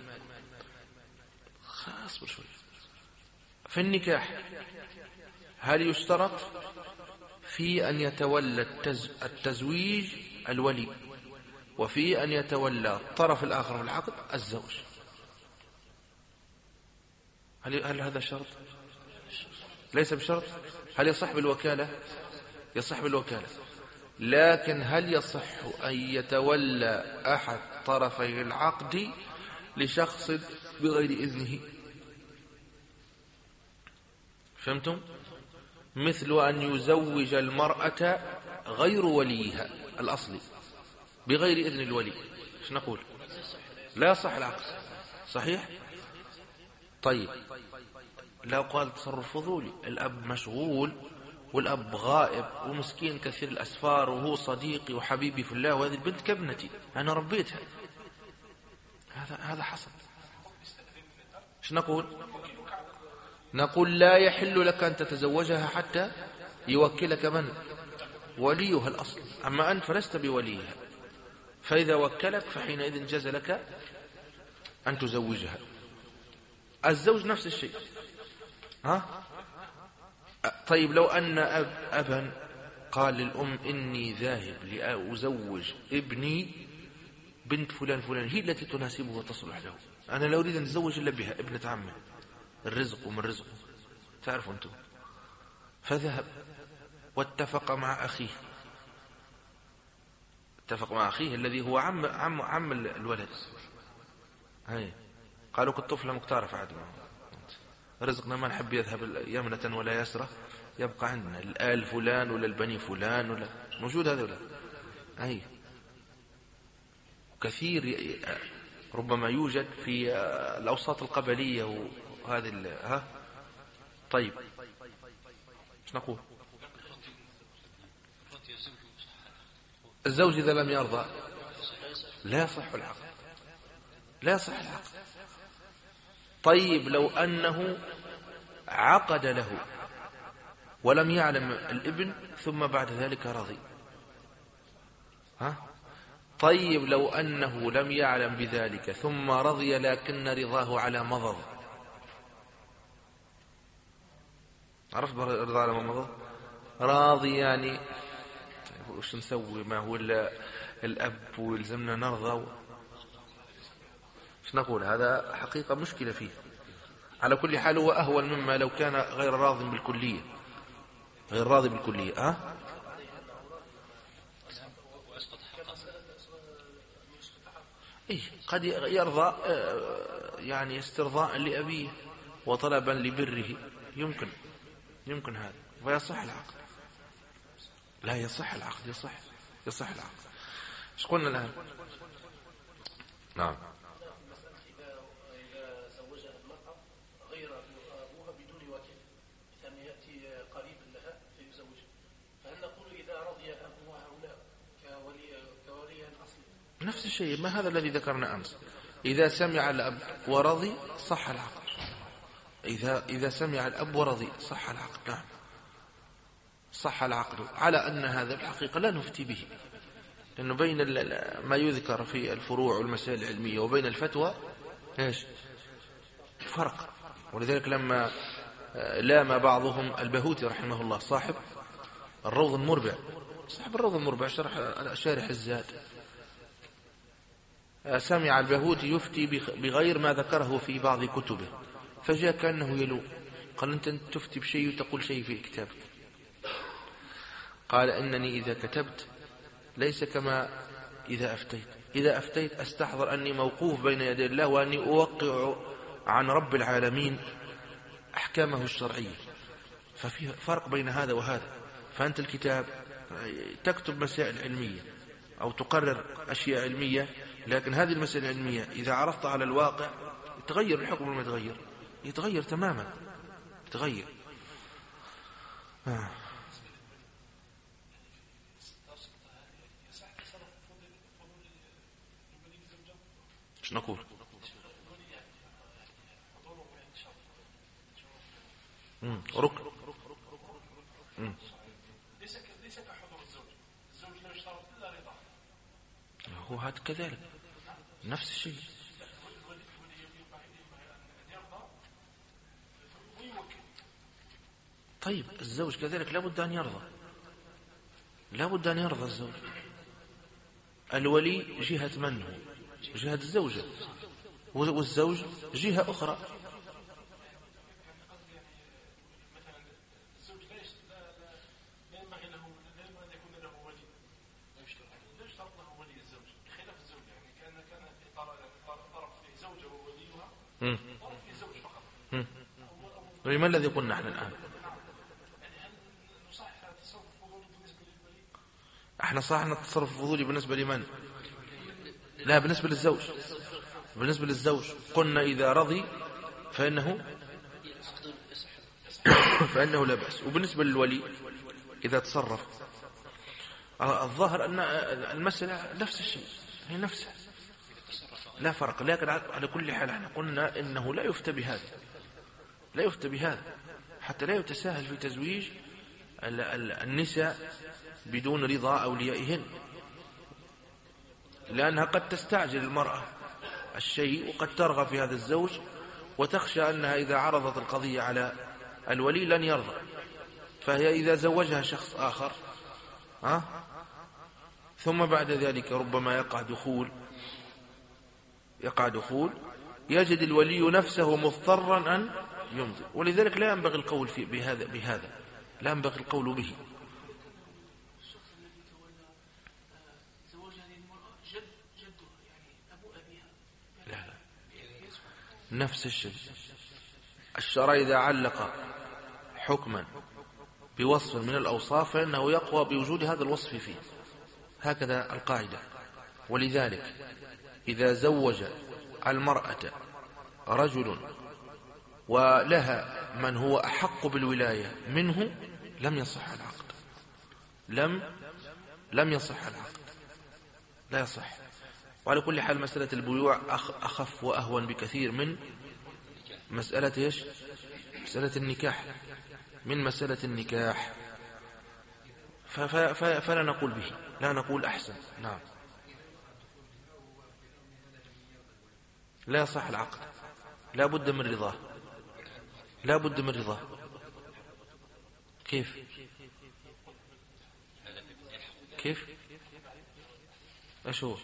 اصبر شوي. في النكاح هل يشترط في أن يتولى التزويج الولي، وفي أن يتولى الطرف الآخر في العقد الزوج؟ هل هذا شرط؟ ليس بشرط. هل يصح بالوكالة؟ يصح بالوكالة، لكن هل يصح أن يتولى أحد طرفي العقد لشخص بغير إذنه؟ فهمتم؟ مثل أن يزوج المرأة غير وليها الأصلي بغير إذن الولي، ايش نقول؟ لا يصح العقد. صحيح؟ طيب لو قال تصرف فضولي، الأب مشغول والأب غائب ومسكين كثير الأسفار وهو صديقي وحبيبي في الله، وهذه البنت كابنتي أنا ربيتها، هذا حصل، ايش نقول؟ نقول لا يحل لك أن تتزوجها حتى يوكلك من؟ وليها الأصل، أما أنت فلست بوليها، فإذا وكلك فحينئذ جاز لك أن تزوجها. الزوج نفس الشيء. طيب لو أن أبا قال للأم إني ذاهب لأزوج ابني بنت فلان فلان، هي التي تناسبه وتصلح له، أنا لا أريد أن أتزوج إلا بها، ابنة عمي، الرزق ومن رزقه، تعرفوا أنتم. فذهب واتفق مع أخيه، اتفق مع أخيه الذي هو عم الولد. هاي قالوا كالطفلة مختارة فعد رزقنا ما نحب يذهب يمنة ولا يسرة، يبقى عندنا الآل فلان ولا البني فلان ولا موجود هذا ولا. أي كثير ربما يوجد في الأوساط القبلية وهذه ها. طيب ايش نقول؟ الزوج إذا لم يرضى لا يصح العقد، لا يصح العقد. طيب لو أنه عقد له ولم يعلم الابن ثم بعد ذلك رضي، ها؟ طيب لو أنه لم يعلم بذلك ثم رضي لكن رضاه على مضض، عرفت رضا على مضض؟ راضي يعني وش نسوي؟ ما هو الأب ويلزمنا نرضى. ايش نقول؟ هذا حقيقة مشكلة فيه. على كل حال هو أهون مما لو كان غير راض بالكلية، غير راضي بالكلية. ها؟ إيه قد يرضى يعني استرضاء لأبيه وطلبا لبره، يمكن هذا ويصح العقد. لا يصح العقد، يصح العقد. ايش قلنا الآن؟ نعم. إذا زوجها المرأة غير أبوها بدون وكيل، ثم يأتي قريب لها فيزوجها، فهل نقول إذا رضي أبوها هؤلاء كولي الأصل؟ نفس الشيء، ما هذا الذي ذكرنا أمس. إذا سمع الأب ورضي صح العقد. إذا سمع الأب ورضي صح العقد. نعم صح العقد، على أن هذا الحقيقة لا نفتي به، لأنه بين ما يذكر في الفروع والمسائل العلمية وبين الفتوى إيش فرق. ولذلك لما لام بعضهم البهوتي رحمه الله صاحب الروض المربع شارح الزاد، سمع البهوتي يفتي بغير ما ذكره في بعض كتبه، فجاء كأنه يلوم، قال أنت تفتي بشيء وتقول شيء في كتابك. قال إنني إذا كتبت ليس كما إذا أفتيت أستحضر أني موقوف بين يدي الله وأني أوقع عن رب العالمين أحكامه الشرعية، ففي فرق بين هذا وهذا. فأنت الكتاب تكتب مسائل علمية أو تقرر أشياء علمية، لكن هذه المسائل العلمية إذا عرضت على الواقع يتغير الحكم ولا يتغير تماما، يتغير. ايش نقول؟ ركن. ليس كحضور الزوج لا يشترط الا رضاه. هو هذا كذلك نفس الشيء. طيب الزوج كذلك لابد أن يرضى الزوج. الولي جهة من هو؟ جهة الزوجة، والزوج جهة أخرى. الزوج لا ينبغي له أن يكون له ولي، لا يشترط له ولي الزوج بخلاف الزوج، يعني كان طرف فيه زوجة ووليها، طرف فيه زوج فقط. ما الذي قلنا احنا الآن؟ احنا صحنا التصرف الفضولي بالنسبة لمن؟ لا، بالنسبة للزوج قلنا إذا رضي فإنه لا بأس. وبالنسبة للولي إذا تصرف، الظاهر أن المسألة نفس الشيء، هي نفسها لا فرق. لكن على كل حال احنا قلنا إنه لا يفتى بهذا حتى لا يتساهل في تزويج النساء بدون رضا أوليائهن، لأنها قد تستعجل المرأة الشيء وقد ترغب في هذا الزوج وتخشى أنها إذا عرضت القضية على الولي لن يرضى، فهي إذا زوجها شخص آخر ثم بعد ذلك ربما يقع دخول يجد الولي نفسه مضطرا أن يمضي، ولذلك لا ينبغي القول بهذا لا ينبغي القول به. الشخص الذي تولى زواج هذه المرأة جدها يعني أبو أبيها. لا نفس الشيء. الشرع إذا علق حكما بوصف من الأوصاف فإنه يقوى بوجود هذا الوصف فيه، هكذا القاعدة. ولذلك إذا زوج المرأة رجل ولها من هو أحق بالولاية منه لم يصح العقد، لم يصح العقد، لا يصح. وعلى كل حال مسألة البيوع أخف وأهون بكثير من مسألة إيش؟ مسألة النكاح، من مسألة النكاح. فلا نقول به، لا نقول أحسن. نعم لا يصح العقد، لا بد من رضاه، لا بد من رضاه. كيف ايش هو؟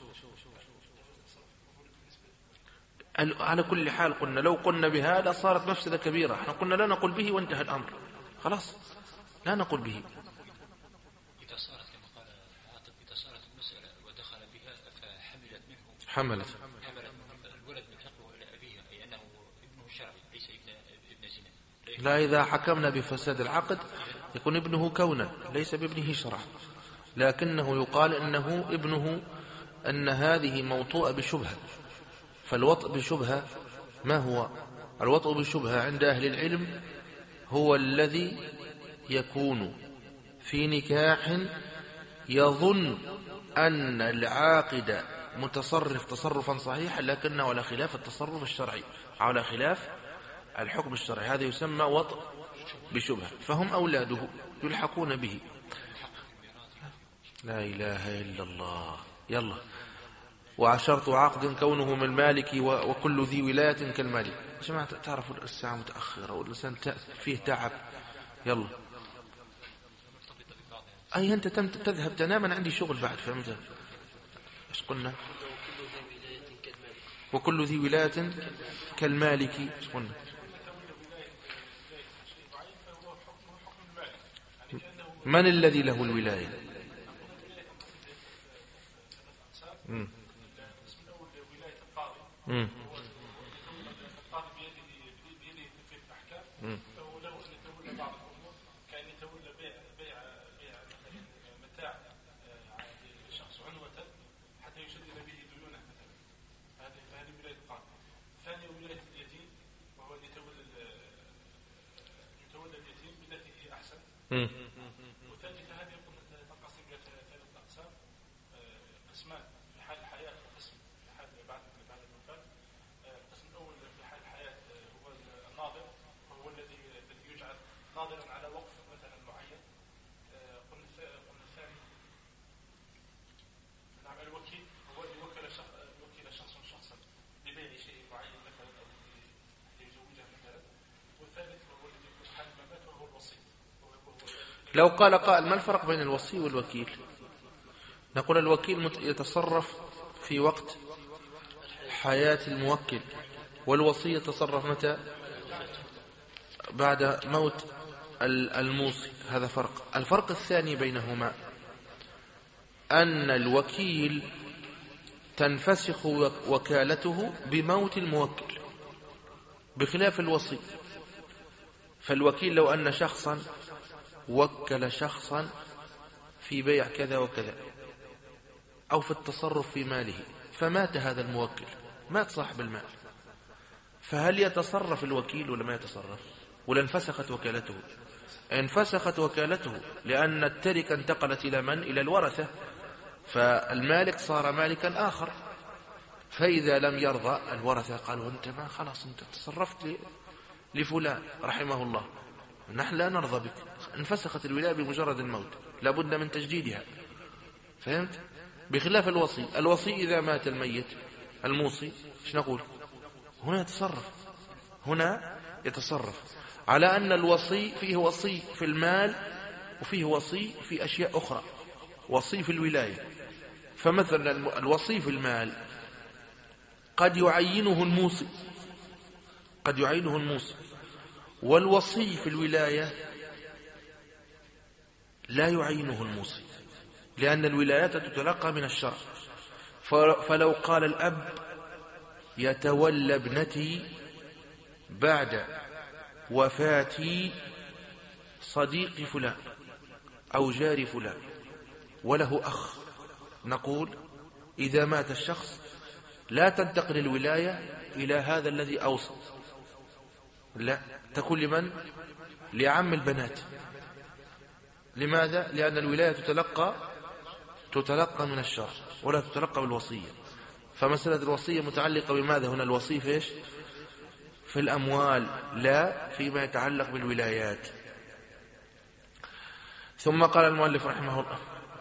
على كل حال قلنا لو قلنا بهذا صارت مفسدة كبيرة. احنا قلنا لا نقول به وانتهى الأمر، خلاص لا نقول به. إذا صارت كما قال عاطف، إذا صارت المسألة ودخل بها فحملت منه، حملت الولد من حقه إلى أبيها، أي أنه ابنه شرعي ليس ابن زنا. لا، إذا حكمنا بفساد العقد يكون ابنه كونا ليس بابنه شرعا، لكنه يقال إنه ابنه، أن هذه موطوءة بشبهة. فالوطء بشبهة ما هو؟ الوطء بشبهة عند أهل العلم هو الذي يكون في نكاح يظن أن العاقد متصرف تصرفا صحيحا لكنه على خلاف التصرف الشرعي، على خلاف الحكم الشرعي، هذا يسمى وطء بشبهة، فهم أولاده يلحقون به. لا إله إلا الله. يلا. وشرط عقد كونه من المالك وكل ذي ولاية كالمالك. يا جماعة تعرفوا الساعة متأخرة والإنسان فيه تعب. يلا. أي أنت تذهب تنام، أنا عندي شغل بعد، فهمت؟ إيش قلنا؟ وكل ذي ولاية كالمالك. إيش قلنا؟ من الذي له الولاية؟ القاضي بيده في الأحكام، فهو له أن يتولى بعض الأمور، كأن يتولى بيع متاع لشخص عنوة حتى يسدد به ديونه مثلا. فهذه ولاية القاضي. ثانيا ولاية اليتيم، وهو أن يتولى اليتيم بالتي هي أحسن. وثالثا هذه تنقسم إلى ثلاثة أقسام: قسمان في حال الحياة، وقسم في حال بعد الوفاة. القسم الأول في حال الحياة هو الناظر، وهو الذي يجعل ناظرا على وقف مثلا معين. قلنا الثاني نعم الوكيل، هو الذي وكل شخصا ببيع شيء معين مثلا أو ليزوجه مثلا. والثالث هو الذي يكون حال الممات، وهو الوصي. لو قال قائل ما الفرق بين الوصي والوكيل؟ نقول الوكيل يتصرف في وقت حياة الموكل، والوصي يتصرف متى؟ بعد موت الموصي. هذا فرق. الفرق الثاني بينهما أن الوكيل تنفسخ وكالته بموت الموكل بخلاف الوصي. فالوكيل لو أن شخصا وكل شخصا في بيع كذا وكذا أو في التصرف في ماله، فمات هذا الموكل، مات صاحب المال، فهل يتصرف الوكيل ولا ما يتصرف؟ ولا انفسخت وكالته؟ انفسخت وكالته، لأن التركة انتقلت إلى من؟ إلى الورثة، فالمالك صار مالكا آخر. فإذا لم يرضى الورثة قالوا أنت ما خلاص أنت تصرفت لفلان رحمه الله، نحن لا نرضى بك. انفسخت الولاية بمجرد الموت، لابد من تجديدها. فهمت؟ بخلاف الوصي. الوصي إذا مات الميت الموصي ايش نقول؟ هنا يتصرف على أن الوصي فيه وصي في المال وفيه وصي في أشياء أخرى، وصي في الولاية. فمثلا الوصي في المال قد يعينه الموصي قد يعينه الموصي. والوصي في الولاية لا يعينه الموصي، لأن الولايات تتلقى من الشرع. فلو قال الأب يتولى ابنتي بعد وفاة صديق فلان أو جار فلان وله أخ، نقول إذا مات الشخص لا تنتقل الولاية إلى هذا الذي أوصى، لا، تكون لمن؟ لعم البنات. لماذا؟ لأن الولاية تتلقى من الشرع ولا تتلقى بالوصية. فمسألة الوصية متعلقة بماذا هنا؟ الوصية في إيش؟ في الأموال، لا فيما يتعلق بالولايات. ثم قال المؤلف رحمه الله: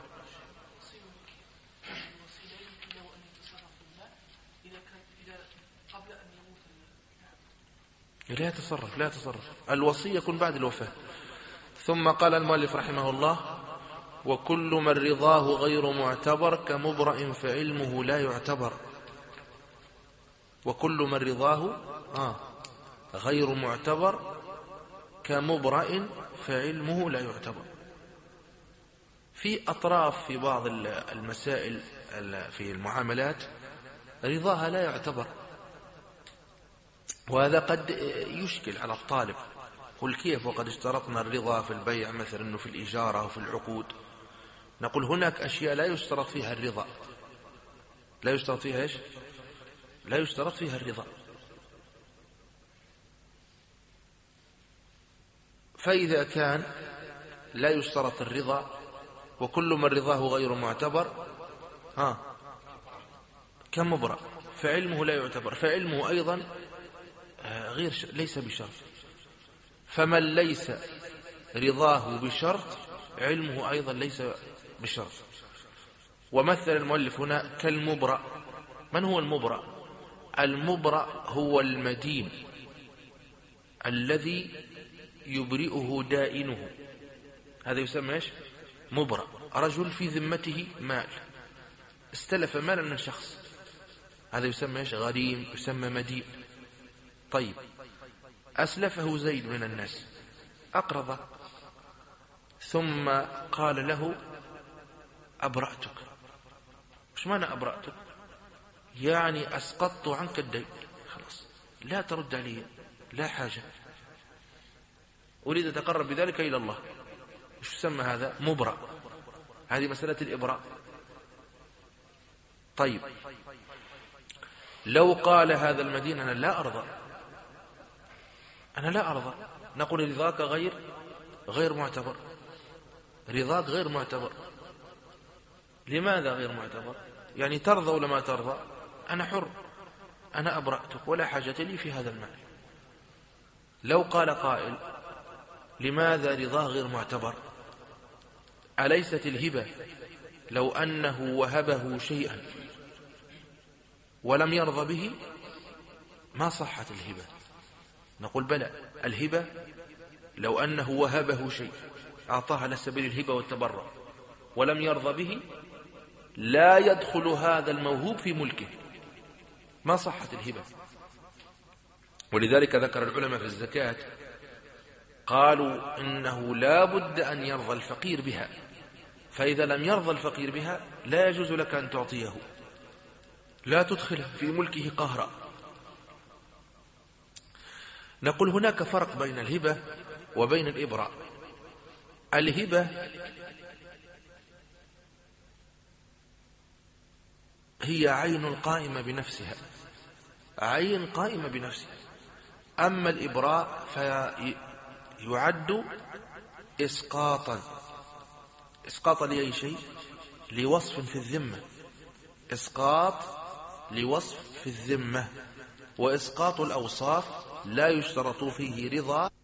لا يتصرف الوصية يكون بعد الوفاة. ثم قال المؤلف رحمه الله: وكل من رضاه غير معتبر كمبرأ فعلمه لا يعتبر. وكل من رضاه غير معتبر كمبرأ فعلمه لا يعتبر. في أطراف في بعض المسائل في المعاملات رضاها لا يعتبر، وهذا قد يشكل على الطالب. قل كيف وقد اشترطنا الرضا في البيع مثلا وفي الإجارة وفي العقود؟ نقول هناك أشياء لا يشترط فيها الرضا. لا يشترط فيها إيش؟ لا يشترط فيها الرضا. فإذا كان لا يشترط الرضا وكل من رضاه غير معتبر كمبرأ فعلمه لا يعتبر، فعلمه أيضا ليس بشرط. فمن ليس رضاه بشرط علمه أيضا ليس بشرط. ومثل المؤلف هنا كالمبرأ. من هو المبرأ؟ المبرأ هو المدين الذي يبرئه دائنه، هذا يسمى إيش؟ مبرأ. رجل في ذمته مال، استلف مالا من شخص، هذا يسمى إيش؟ غريم، يسمى مدين. طيب، أسلفه زيد من الناس، أقرضه، ثم قال له أبرأتك. وش معنى أبرأتك؟ يعني أسقطت عنك الدين، خلاص لا ترد علي، لا حاجة، أريد أتقرب بذلك إلى الله. وش يسمى هذا؟ مبرأ. هذه مسألة الإبراء. طيب، لو قال هذا المدين أنا لا أرضى، نقول رضاك غير معتبر. رضاك غير معتبر. لماذا غير معتبر؟ يعني ترضى ولا ما ترضى؟ أنا حر، أنا أبرأتك ولا حاجة لي في هذا المال. لو قال قائل لماذا رضاه غير معتبر؟ أليست الهبة لو أنه وهبه شيئا ولم يرضى به ما صحت الهبة؟ نقول بلى، الهبة لو أنه وهبه شيء أعطاه على سبيل الهبة والتبرع ولم يرضى به لا يدخل هذا الموهوب في ملكه، ما صحت الهبة. ولذلك ذكر العلماء في الزكاة قالوا إنه لا بد أن يرضى الفقير بها، فإذا لم يرضى الفقير بها لا يجوز لك أن تعطيه، لا تدخله في ملكه قهرا. نقول هناك فرق بين الهبة وبين الإبراء. الهبة هي عين قائمة بنفسها، عين قائمة بنفسها. أما الإبراء فيعد إسقاطا لأي شيء؟ لوصف في الذمة. إسقاط لوصف في الذمة. وإسقاط الأوصاف لا يشترط فيه رضا